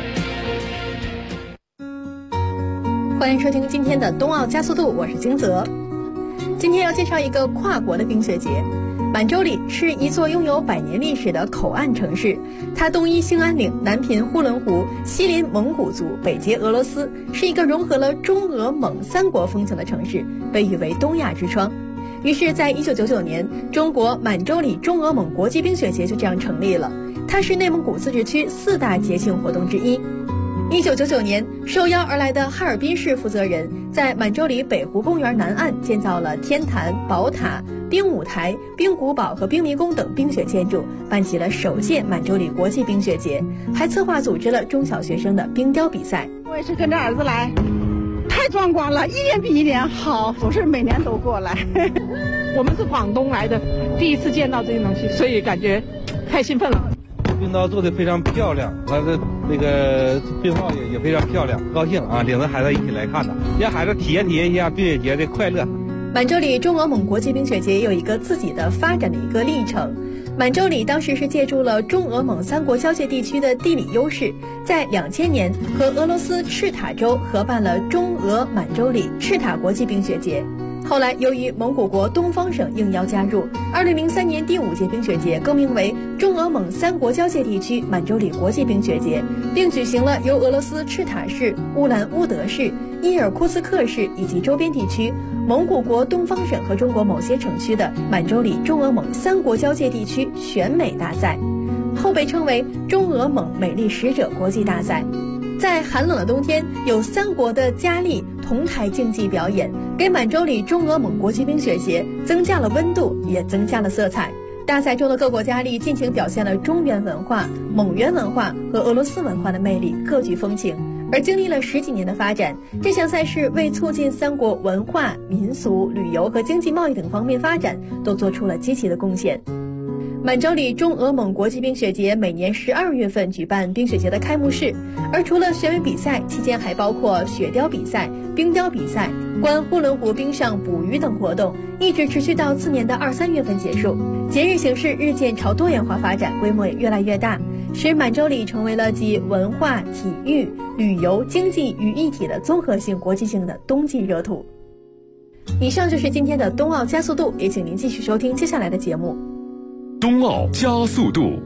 欢迎收听今天的冬奥加速度，我是金泽。今天要介绍一个跨国的冰雪节。满洲里是一座拥有100年历史的口岸城市，它东依兴安岭，南濒呼伦湖，西临蒙古族，北接俄罗斯，是一个融合了中俄蒙3国风情的城市，被誉为东亚之窗。于是在1999年，中国满洲里中俄蒙国际冰雪节就这样成立了，它是内蒙古自治区4大节庆活动之一。1999年，受邀而来的哈尔滨市负责人在满洲里北湖公园南岸建造了天坛、宝塔、冰舞台、冰古堡和冰迷宫等冰雪建筑，办起了首届满洲里国际冰雪节，还策划组织了中小学生的冰雕比赛。 我也是跟着儿子来，太壮观了，一年比一年好，总是每年都过来。我们是广东来的，第一次见到这些东西，所以感觉太兴奋了。 冰刀做的非常漂亮，完了那个冰帽也非常漂亮，高兴啊！领着孩子一起来看的，让孩子体验一下冰雪节的快乐。 满洲里中俄蒙国际冰雪节有一个自己的发展的一个历程。满洲里当时是借助了中俄蒙3国交界地区的地理优势，在2000年和俄罗斯赤塔州合办了中俄满洲里赤塔国际冰雪节。后来由于蒙古国东方省应邀加入，2003年第5届冰雪节更名为中俄蒙3国交界地区满洲里国际冰雪节，并举行了由俄罗斯赤塔市、乌兰乌德市、伊尔库茨克市以及周边地区、蒙古国东方省和中国某些城区的满洲里中俄蒙3国交界地区选美大赛，后被称为中俄蒙美丽使者国际大赛。在寒冷的冬天，有3国的佳丽同台竞技表演，给满洲里中俄蒙国际冰雪节增加了温度，也增加了色彩。大赛中的各国佳丽尽情表现了中原文化、蒙元文化和俄罗斯文化的魅力，各具风情。而经历了10几年的发展，这项赛事为促进3国文化、民俗、旅游和经济贸易等方面发展，都做出了积极的贡献。满洲里中俄蒙国际冰雪节每年12月份举办冰雪节的开幕式，而除了选美比赛，期间还包括雪雕比赛、冰雕比赛、观呼伦湖冰上捕鱼等活动，一直持续到次年的2、3月份结束。节日形式日渐朝多元化发展，规模也越来越大，使满洲里成为了集文化、体育、旅游、经济于一体的综合性国际性的冬季热土。以上就是今天的冬奥加速度，也请您继续收听接下来的节目。 冬奥加速度。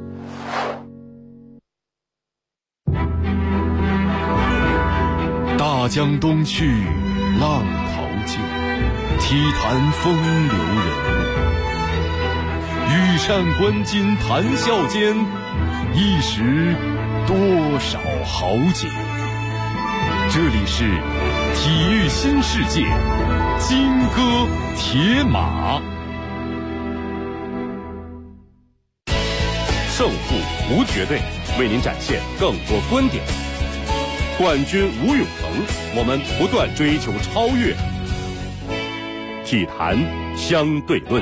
大江东去，浪淘尽，体坛风流人物。羽扇纶巾谈笑间，一时多少豪杰。这里是体育新世界，金戈铁马。胜负无绝对，为您展现更多观点。冠军无永恒，我们不断追求超越。体坛相对论。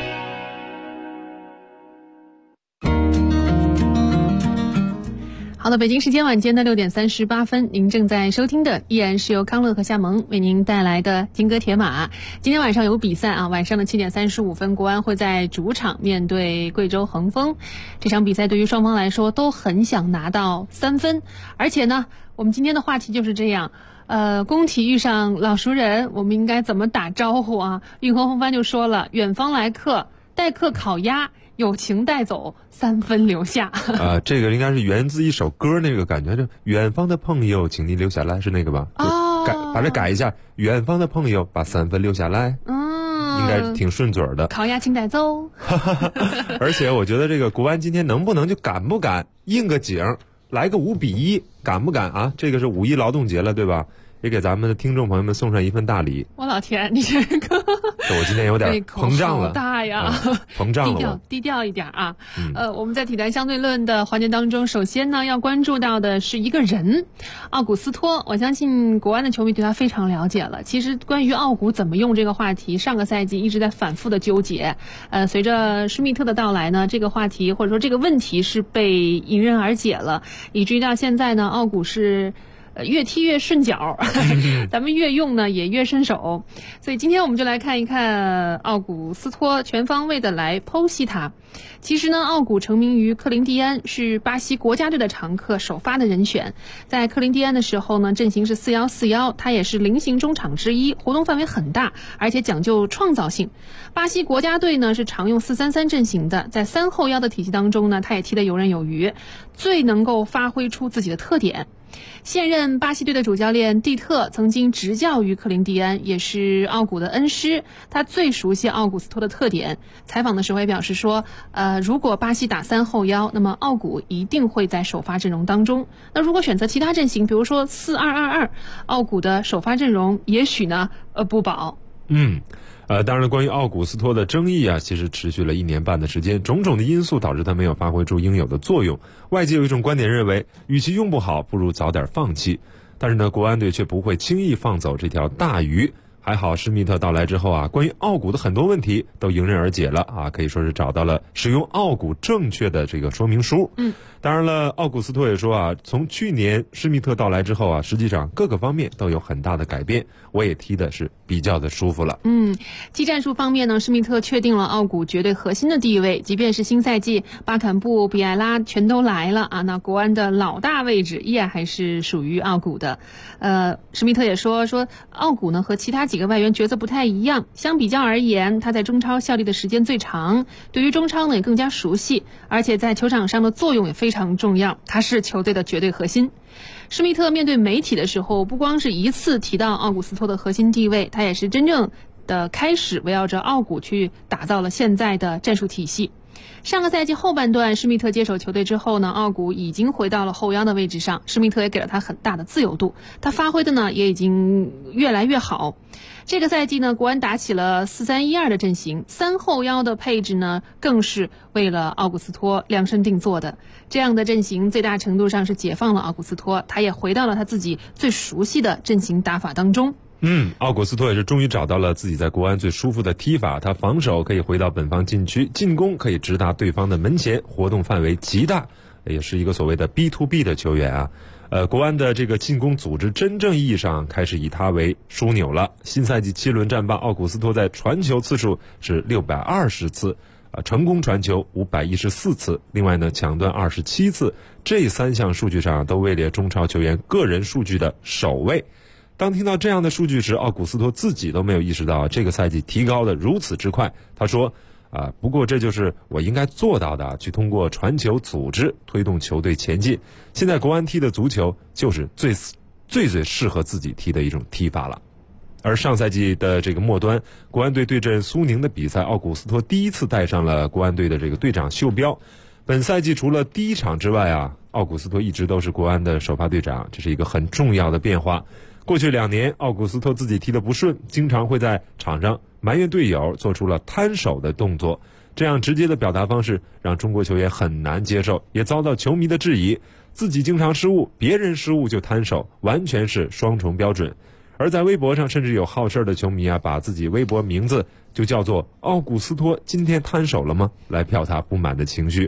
好的，北京时间晚间的6点38分，您正在收听的依然是由康乐和夏萌为您带来的金戈铁马。今天晚上有比赛啊，晚上的7点35分，国安会在主场面对贵州恒丰。这场比赛对于双方来说都很想拿到3分，而且呢，我们今天的话题就是这样。工体遇上老熟人，我们应该怎么打招呼啊？运河红帆就说了，远方来客，待客烤鸭，友情带走，3分留下。 这个应该是源自一首歌那个感觉，就远方的朋友，请你留下来，是那个吧？把这改一下，远方的朋友，把3分留下来。应该挺顺嘴的。 烤鸭请带走。 而且我觉得这个国安今天能不能就敢不敢应个景，来个5-1，敢不敢啊？这个是5·1劳动节了，对吧？也给咱们的听众朋友们送上一份大礼。 我老天，你这个我今天有点膨胀了， 好大呀， 膨胀了， 低调一点啊。我们在体坛相对论的环节当中，首先呢要关注到的是一个人，奥古斯托。我相信国安的球迷对他非常了解了。其实关于奥古怎么用这个话题，上个赛季一直在反复的纠结。随着施密特的到来呢，这个话题或者说这个问题是被迎刃而解了，以至于到现在呢，奥古是越踢越顺脚，咱们越用呢也越顺手。所以今天我们就来看一看奥古斯托，全方位的来剖析他。其实呢，奥古成名于克林蒂安，是巴西国家队的常客，首发的人选。在克林蒂安的时候呢，阵型是4-1-4-1，他也是菱形中场之一，活动范围很大，而且讲究创造性。巴西国家队呢是常用4-3-3阵型的，在3后腰的体系当中呢，他也踢得游刃有余，最能够发挥出自己的特点。现任巴西队的主教练蒂特曾经执教于克林蒂安，也是奥古的恩师，他最熟悉奥古斯托的特点。采访的时候也表示说，如果巴西打3后腰，那么奥古一定会在首发阵容当中。那如果选择其他阵型，比如说4-2-2-2，奥古的首发阵容也许呢不保。 当然关于奥古斯托的争议啊，其实持续了1年半的时间，种种的因素导致他没有发挥出应有的作用。外界有一种观点认为，与其用不好，不如早点放弃。但是呢，国安队却不会轻易放走这条大鱼。还好施密特到来之后啊，关于奥古的很多问题都迎刃而解了啊，可以说是找到了使用奥古正确的这个说明书。当然了，奥古斯托也说啊，从去年施密特到来之后啊，实际上各个方面都有很大的改变，我也踢的是比较的舒服了。 技战术方面呢，施密特确定了奥古绝对核心的地位，即便是新赛季巴坎布、比埃拉全都来了啊，那国安的老大位置依然还是属于奥古的。施密特也说奥古呢和其他几个外援角色不太一样，相比较而言，他在中超效力的时间最长，对于中超呢也更加熟悉，而且在球场上的作用也非常重要，他是球队的绝对核心。施密特面对媒体的时候，不光是一次提到奥古斯托的核心地位，他也是真正的开始围绕着奥古去打造了现在的战术体系。上个赛季后半段，施密特接手球队之后呢，奥古已经回到了后腰的位置上，施密特也给了他很大的自由度，他发挥的呢也已经越来越好。这个赛季呢，国安打起了4-3-1-2的阵型，3后腰的配置呢更是为了奥古斯托量身定做的。这样的阵型最大程度上是解放了奥古斯托，他也回到了他自己最熟悉的阵型打法当中。 奥古斯托也是终于找到了自己在国安最舒服的踢法，他防守可以回到本方禁区，进攻可以直达对方的门前，活动范围极大，也是一个所谓的 B2B 的球员啊。国安的这个进攻组织真正意义上开始以他为枢纽了。新赛季7轮战罢，奥古斯托在传球次数是620次，成功传球514次，另外呢抢断27次，这3项数据上都位列中超球员个人数据的首位。当听到这样的数据时，奥古斯托自己都没有意识到这个赛季提高的如此之快。他说不过这就是我应该做到的，去通过传球组织推动球队前进。现在国安踢的足球就是最适合自己踢的一种踢法了。而上赛季的这个末端，国安队对阵苏宁的比赛，奥古斯托第一次戴上了国安队的这个队长袖标。本赛季除了第一场之外啊，奥古斯托一直都是国安的首发队长，这是一个很重要的变化。过去2年，奥古斯托自己踢得不顺，经常会在场上埋怨队友，做出了摊手的动作。这样直接的表达方式让中国球员很难接受，也遭到球迷的质疑。自己经常失误，别人失误就摊手，完全是双重标准。而在微博上，甚至有好事的球迷啊，把自己微博名字就叫做奥古斯托今天摊手了吗？来表达不满的情绪。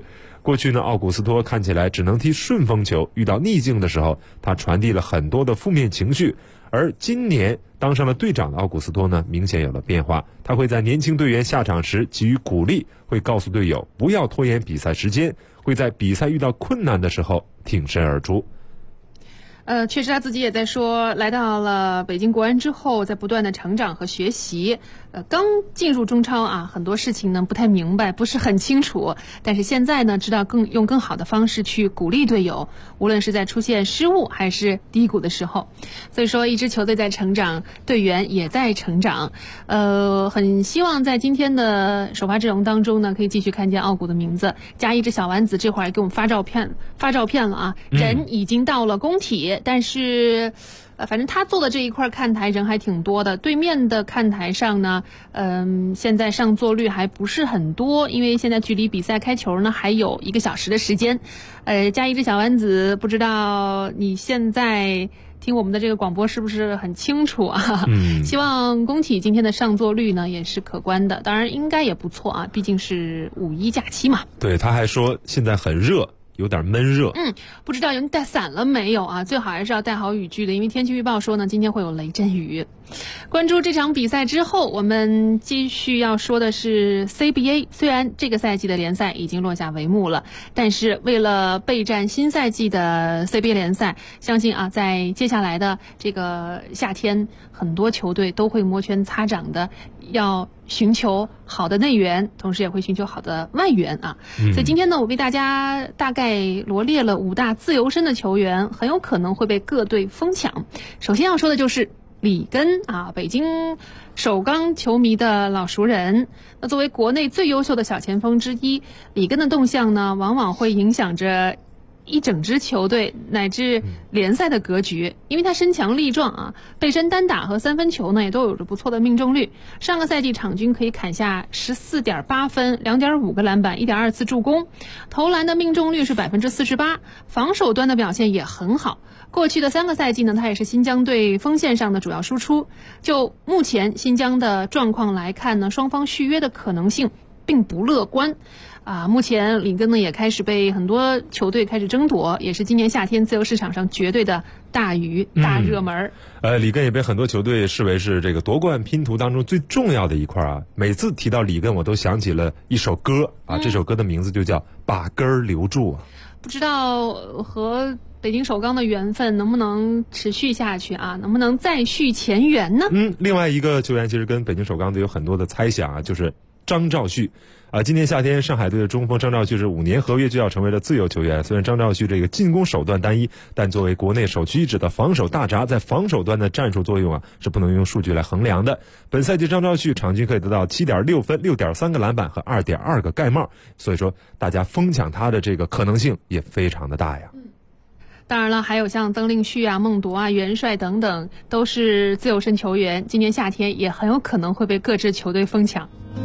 过去呢，奥古斯托看起来只能踢顺风球，遇到逆境的时候，他传递了很多的负面情绪。而今年当上了队长的奥古斯托呢，明显有了变化。他会在年轻队员下场时给予鼓励，会告诉队友不要拖延比赛时间，会在比赛遇到困难的时候挺身而出。 确实他自己也在说，来到了北京国安之后，在不断的成长和学习。刚进入中超啊，很多事情呢不太明白，不是很清楚。但是现在呢，知道用更好的方式去鼓励队友，无论是在出现失误还是低谷的时候。所以说，一支球队在成长，队员也在成长。很希望在今天的首发阵容当中呢，可以继续看见奥古的名字，加一只小丸子，这会儿给我们发照片了啊，人已经到了工体。但是反正他坐的这一块看台人还挺多的，对面的看台上呢现在上座率还不是很多，因为现在距离比赛开球呢还有1个小时的时间。加一只小丸子，不知道你现在听我们的这个广播是不是很清楚啊？希望工体今天的上座率呢也是可观的，当然应该也不错啊，毕竟是5一假期嘛。 对，他还说现在很热，有点闷热。 不知道有人带伞了没有啊？最好还是要带好雨具的，因为天气预报说呢，今天会有雷阵雨。关注这场比赛之后，我们继续要说的是 CBA。虽然这个赛季的联赛已经落下帷幕了，但是为了备战新赛季的 CBA 联赛，相信啊，在接下来的这个夏天，很多球队都会摩拳擦掌的要寻求好的内援，同时也会寻求好的外援啊。所以今天呢，我为大家大概罗列了5大自由身的球员，很有可能会被各队疯抢。首先要说的就是里根啊，北京首钢球迷的老熟人。那作为国内最优秀的小前锋之一，里根的动向呢，往往会影响着一整支球队乃至联赛的格局，因为他身强力壮啊，背身单打和3分球呢也都有着不错的命中率。上个赛季场均可以砍下14.8分、2.5个篮板、1.2次助攻，投篮的命中率是48%，防守端的表现也很好。过去的3个赛季呢，他也是新疆队锋线上的主要输出。就目前新疆的状况来看呢，双方续约的可能性并不乐观。目前里根呢也开始被很多球队开始争夺，也是今年夏天自由市场上绝对的大鱼、大热门。 里根也被很多球队视为是这个夺冠拼图当中最重要的一块啊。每次提到里根，我都想起了一首歌啊，这首歌的名字就叫《把根儿留住》啊。 不知道和北京首钢的缘分能不能持续下去啊？能不能再续前缘呢？ 另外一个球员其实跟北京首钢队有很多的猜想啊，就是张兆旭。今年夏天上海队的中锋张兆旭是5年合约就要成为了自由球员。虽然张兆旭这个进攻手段单一，但作为国内首屈一指的防守大闸，在防守端的战术作用啊是不能用数据来衡量的。本赛季张兆旭场均可以得到7.6分、6.3个篮板和2.2个盖帽，所以说大家疯抢他的这个可能性也非常的大呀。 当然了，还有像曾令旭啊、孟铎啊、元帅等等，都是自由身球员，今年夏天也很有可能会被各支球队疯抢。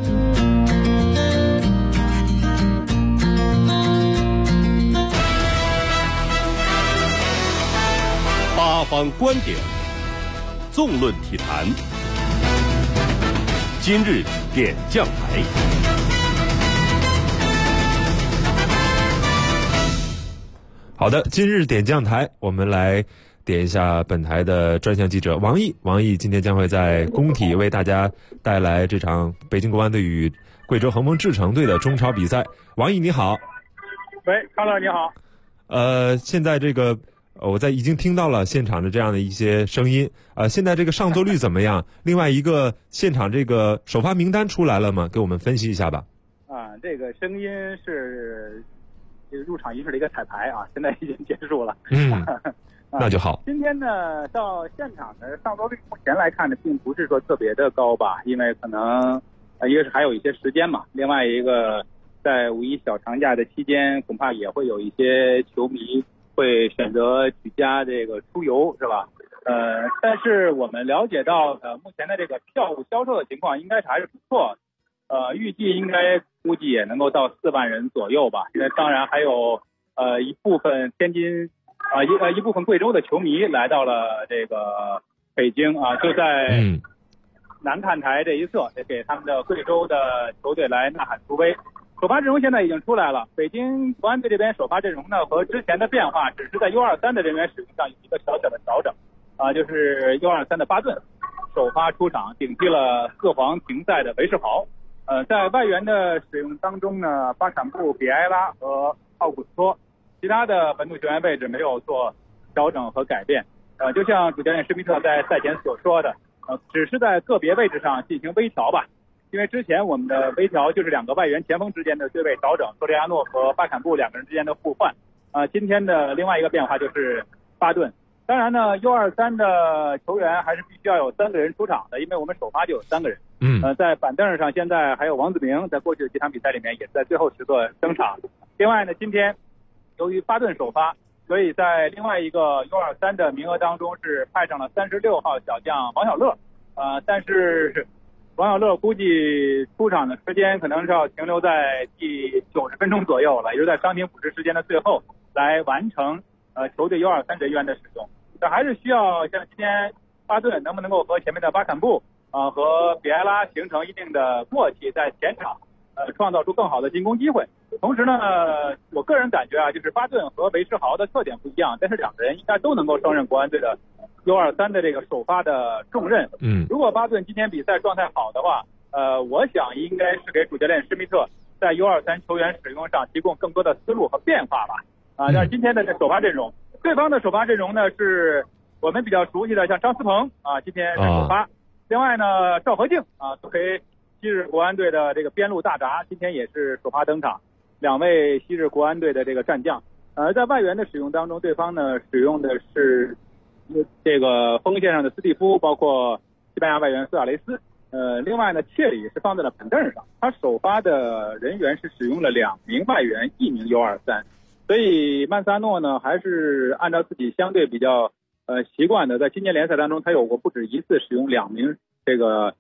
八方观点，纵论体坛，今日点将台。 好的，今日点将台，我们来点一下本台的专项记者王毅。王毅今天将会在工体为大家带来这场北京国安队与贵州恒丰智诚队的中超比赛。王毅你好。 喂，康乐你好。 现在这个我已经听到了现场的这样的一些声音。现在这个上座率怎么样？另外一个现场这个首发名单出来了吗？给我们分析一下吧。 这个声音是入场仪式的一个彩排啊，现在已经结束了。 那就好。 今天呢，到现场的上座率目前来看呢，并不是说特别的高吧，因为可能一个是还有一些时间嘛，另外一个在5一小长假的期间，恐怕也会有一些球迷会选择举家这个出游，是吧？但是我们了解到目前的这个票务销售的情况应该还是不错，预计应该估计也能够到4万人左右吧。当然还有一部分天津一部分贵州的球迷来到了这个北京啊，就在南看台这一侧，给他们的贵州的球队来呐喊助威。 首发阵容现在已经出来了，北京国安队这边首发阵容呢和之前的变化只是在 U23 的人员使用上有一个小小的调整，就是 U23 的巴顿首发出场，顶替了鹤黄停赛的韦世豪。在外援的使用当中呢，巴坎布、比埃拉和奥古斯托，其他的本土球员位置没有做调整和改变。就像主教练施密特在赛前所说的，只是在个别位置上进行微调吧。因为之前我们的微调就是2个外援前锋之间的对位调整，索里亚诺和巴坎布2个人之间的互换。今天的另外一个变化就是巴顿。当然呢 ，U23 的球员还是必须要有3个人出场的，因为我们首发就有3个人。在板凳上现在还有王子明，在过去的几场比赛里面也是在最后时刻登场。另外呢，今天由于巴顿首发，所以在另外一个 U23 的名额当中是派上了36号小将王小乐。但是王小乐估计出场的时间可能是要停留在第90分钟左右了，也就是在伤停补时时间的最后来完成球队 U23 人员的使用。这还是需要像今天巴顿能不能够和前面的巴坎布和比埃拉形成一定的默契，在前场创造出更好的进攻机会。同时呢，我个人感觉就是巴顿和韦世豪的特点不一样，但是2个人应该都能够胜任国安队的 U23 的这个首发的重任。如果巴顿今天比赛状态好的话，我想应该是给主教练施密特在 U23 球员使用上提供更多的思路和变化吧。但是今天的这首发阵容，对方的首发阵容呢是我们比较熟悉的，像张思鹏今天是首发。另外呢，赵和静作为昔日国安队的这个边路大闸，今天也是首发登场。2位昔日国安队的这个战将。在外援的使用当中，对方呢使用的是这个锋线上的斯蒂夫，包括西班牙外援苏亚雷斯。另外呢，切里是放在了板凳上，他首发的人员是使用了2名外援，1名 U23。所以曼萨诺呢还是按照自己相对比较习惯的，在今年联赛当中他有过不止一次使用2名这个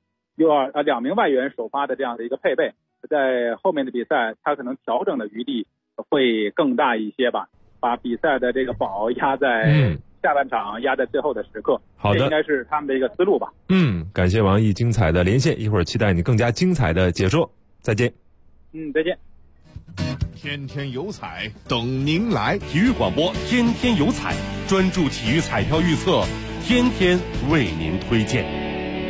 2名外援首发的这样的一个配备。在后面的比赛他可能调整的余地会更大一些吧，把比赛的这个宝压在下半场，压在最后的时刻。 好的， 这应该是他们的一个思路吧。 感谢王毅精彩的连线，一会儿期待你更加精彩的解说。再见。 再见。 天天有彩等您来，体育广播天天有彩，专注体育彩票预测，天天为您推荐。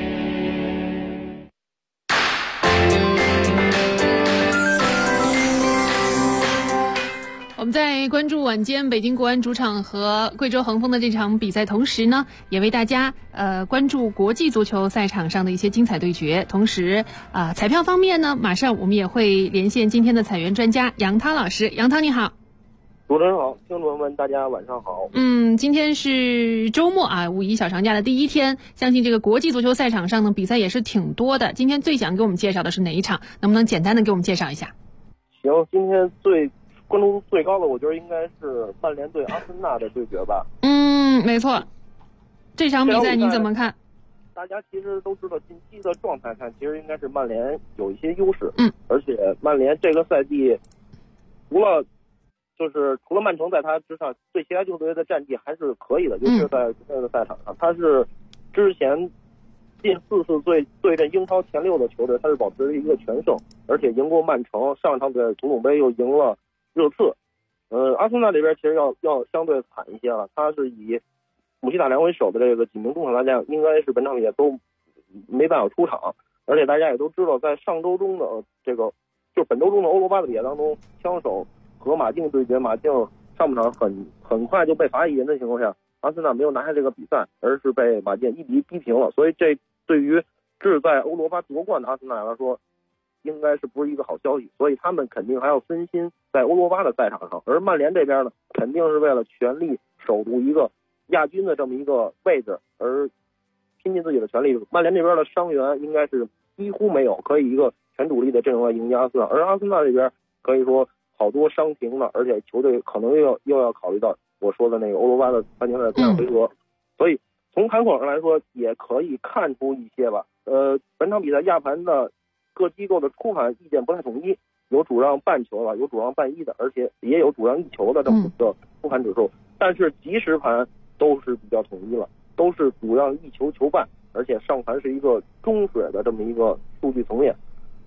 我们在关注晚间北京国安主场和贵州恒丰的这场比赛同时呢，也为大家关注国际足球赛场上的一些精彩对决。同时彩票方面呢，马上我们也会连线今天的彩源专家杨涛老师。杨涛你好。 主持人好，听众们大家晚上好。 今天是周末五一小长假的第1天，相信这个国际足球赛场上呢比赛也是挺多的。今天最想给我们介绍的是哪一场？能不能简单的给我们介绍一下？ 行，今天关注度最高的，我觉得应该是曼联对阿森纳的对决吧。 没错。这场比赛你怎么看？ 大家其实都知道，近期的状态看，其实应该是曼联有一些优势。而且曼联这个赛季，除了曼城在他之上，对其他球队的战绩还是可以的，尤其是在这个赛场上，他是之前近4次对阵英超前6的球队，他是保持一个全胜，而且赢过曼城，上场比赛足总杯又赢了热刺。阿森纳这边其实要相对惨一些了，他是以姆希塔良为首的这个几名中场大将，应该是本场比赛都没办法出场。而且大家也都知道，在上周中的本周中的欧罗巴的比赛当中，枪手和马竞对决，马竞上半场很快就被罚1人的情况下，阿森纳没有拿下这个比赛，而是被马竞1比1逼平了。所以这对于志在欧罗巴夺冠的阿森纳来说，应该是不是一个好消息，所以他们肯定还要分心在欧罗巴的赛场上。而曼联这边呢，肯定是为了全力守住一个亚军的这么一个位置而拼尽自己的全力。曼联这边的伤员应该是几乎没有，可以一个全主力的阵容来迎接阿森纳。而阿森纳这边可以说好多伤停了，而且球队可能又要考虑到我说的那个欧罗巴的3强赛的第2回合。所以从盘口上来说，也可以看出一些吧。本场比赛亚盘的各机构的出盘意见不太统一，有主让半球的，有主让半1的，而且也有主让1球的这么一个出盘指数。但是即时盘都是比较统一了，都是主让1球球半，而且上盘是一个中水的这么一个数据层面。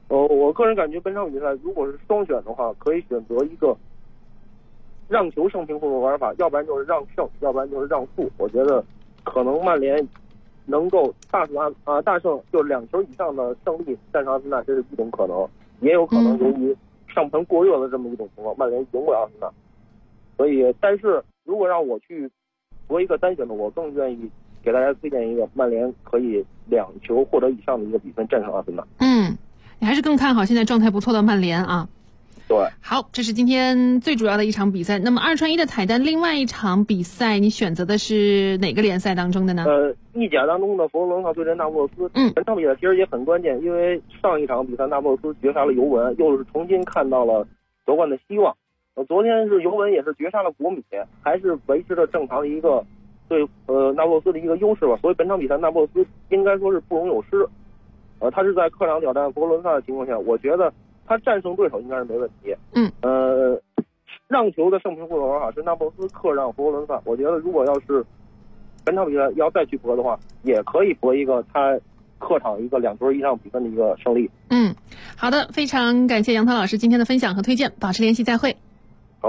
我个人感觉本场比赛如果是双选的话，可以选择一个让球胜平负的玩法，要不然就是让胜，要不然就是让负。我觉得可能曼联能够大胜，就是2球以上的胜利战胜阿森纳，这是一种可能，也有可能由于上盘过热的这么一种情况，曼联赢不了阿森纳。所以，但是如果让我去博一个单选的，我更愿意给大家推荐一个曼联可以2球或者以上的一个比分战胜阿森纳。 你还是更看好现在状态不错的曼联啊。 对， 好，这是今天最主要的一场比赛。那么2串1的彩蛋，另外一场比赛你选择的是哪个联赛当中的呢？ 意甲当中的佛罗伦萨对阵那不勒斯。本场比赛其实也很关键，因为上一场比赛那不勒斯绝杀了尤文，又是重新看到了夺冠的希望。昨天是尤文也是绝杀了国米，还是维持着正常的一个对那不勒斯的一个优势吧。所以本场比赛那不勒斯应该说是不容有失。他是在客场挑战佛罗伦萨的情况下，我觉得他战胜对手应该是没问题。让球的胜平负的玩法是那不勒斯客让佛罗伦萨。我觉得如果要是本场比赛要再去博的话，也可以博一个他客场一个2球以上比分的一个胜利。 好的，非常感谢杨涛老师今天的分享和推荐，保持联系，再会。 好。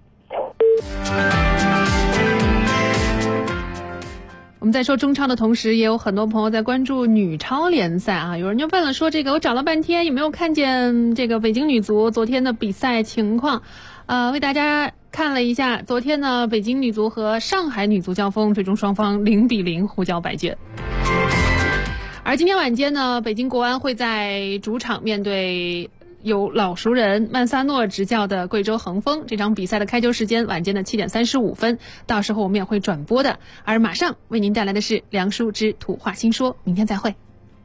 我们在说中超的同时，也有很多朋友在关注女超联赛啊。有人就问了说，这个我找了半天也没有看见这个北京女足昨天的比赛情况，为大家看了一下，昨天呢，北京女足和上海女足交锋，最终双方0-0互交白卷。而今天晚间呢，北京国安会在主场面对有老熟人曼萨诺执教的贵州恒丰，这场比赛的开球时间晚间的7点35分，到时候我们也会转播的。而马上为您带来的是梁舒之土话新说，明天再会。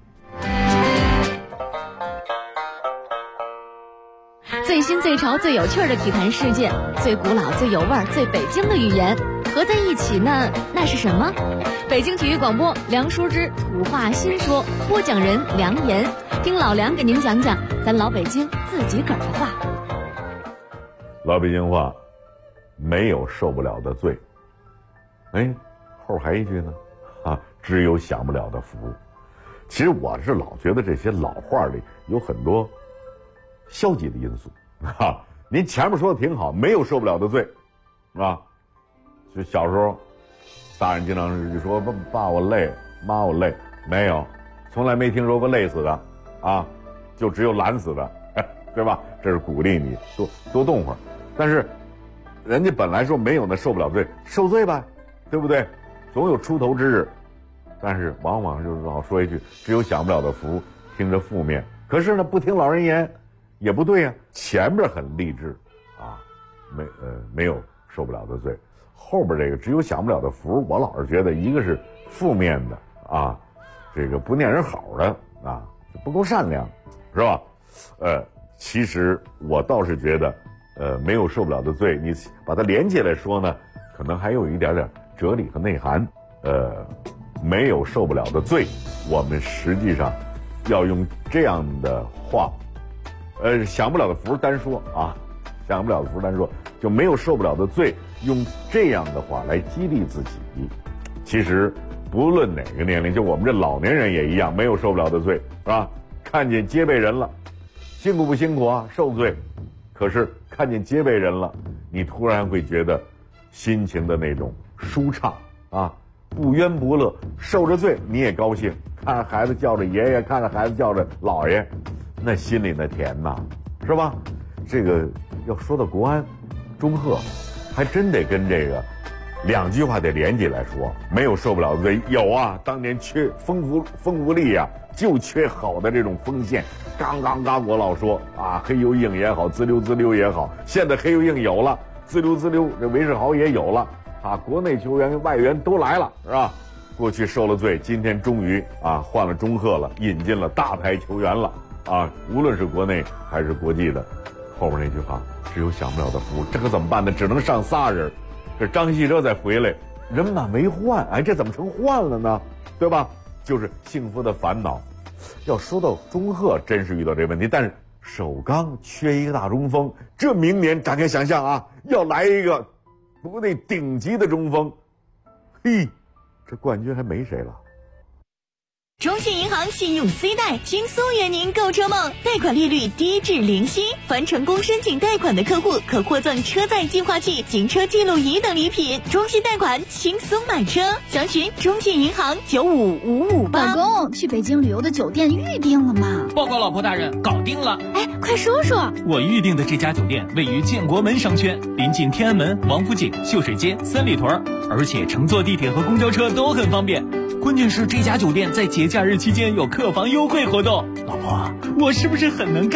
最新最潮最有趣的体坛事件，最古老最有味儿最北京的语言合在一起呢，那是什么？北京体育广播梁舒之土话新说，播讲人梁岩，听老梁给您讲讲咱老北京自己个儿的话。 老北京话，没有受不了的罪。后还一句呢，只有享不了的福。其实我是老觉得这些老话里有很多消极的因素您前面说的挺好，没有受不了的罪，就小时候，大人经常是说爸我累，妈我累，没有，从来没听说过累死的就只有懒死的，对吧？这是鼓励你多动会儿。但是人家本来说没有那受不了罪，受罪吧，对不对？总有出头之日。但是往往就是老说一句只有享不了的福，听着负面，可是呢不听老人言也不对呀。前边很励志没有受不了的罪，后边这个只有享不了的福，我老是觉得一个是负面的这个不念人好的不够善良，是吧？其实我倒是觉得没有受不了的罪，你把它连起来说呢，可能还有一点点哲理和内涵。没有受不了的罪，我们实际上要用这样的话，享不了的福单说享不了的福单说，就没有受不了的罪，用这样的话来激励自己。其实不论哪个年龄，就我们这老年人也一样，没有受不了的罪，是吧？看见街背人了，辛苦不辛苦受罪，可是看见街背人了，你突然会觉得心情的那种舒畅不冤不乐，受着罪你也高兴，看着孩子叫着爷爷，看着孩子叫着姥爷，那心里那甜是吧？这个要说到国安中赫，还真得跟这个2句话得连起来说。没有受不了的罪，有当年缺丰富力就缺好的这种锋线。刚我老说黑油硬也好，滋溜也好，现在黑油硬有了，滋溜这韦世豪也有了国内球员外援都来了，是吧？过去受了罪，今天终于换了中赫了，引进了大牌球员了无论是国内还是国际的。后边那句话只有享不了的福，这可怎么办呢？只能上仨人，这张稀哲再回来，人满为患，这怎么成患了呢？对吧？就是幸福的烦恼。要说到中赫，真是遇到这问题，但是首钢缺一个大中锋，这明年展开想象要来一个国内顶级的中锋，这冠军还没谁了。 中信银行信用 C 贷轻松圆您购车梦，贷款利率低至零息，凡成功申请贷款的客户可获赠车载净化器、行车记录仪等礼品。中信贷款轻松买车，详询中信银行95558。 老公，去北京旅游的酒店预定了吗？ 报告老婆大人，搞定了。 哎，快说说。 我预定的这家酒店位于建国门商圈，临近天安门、王府井、秀水街、三里屯，而且乘坐地铁和公交车都很方便。关键是这家酒店在节假日期间有客房优惠活动，老婆，我是不是很能干？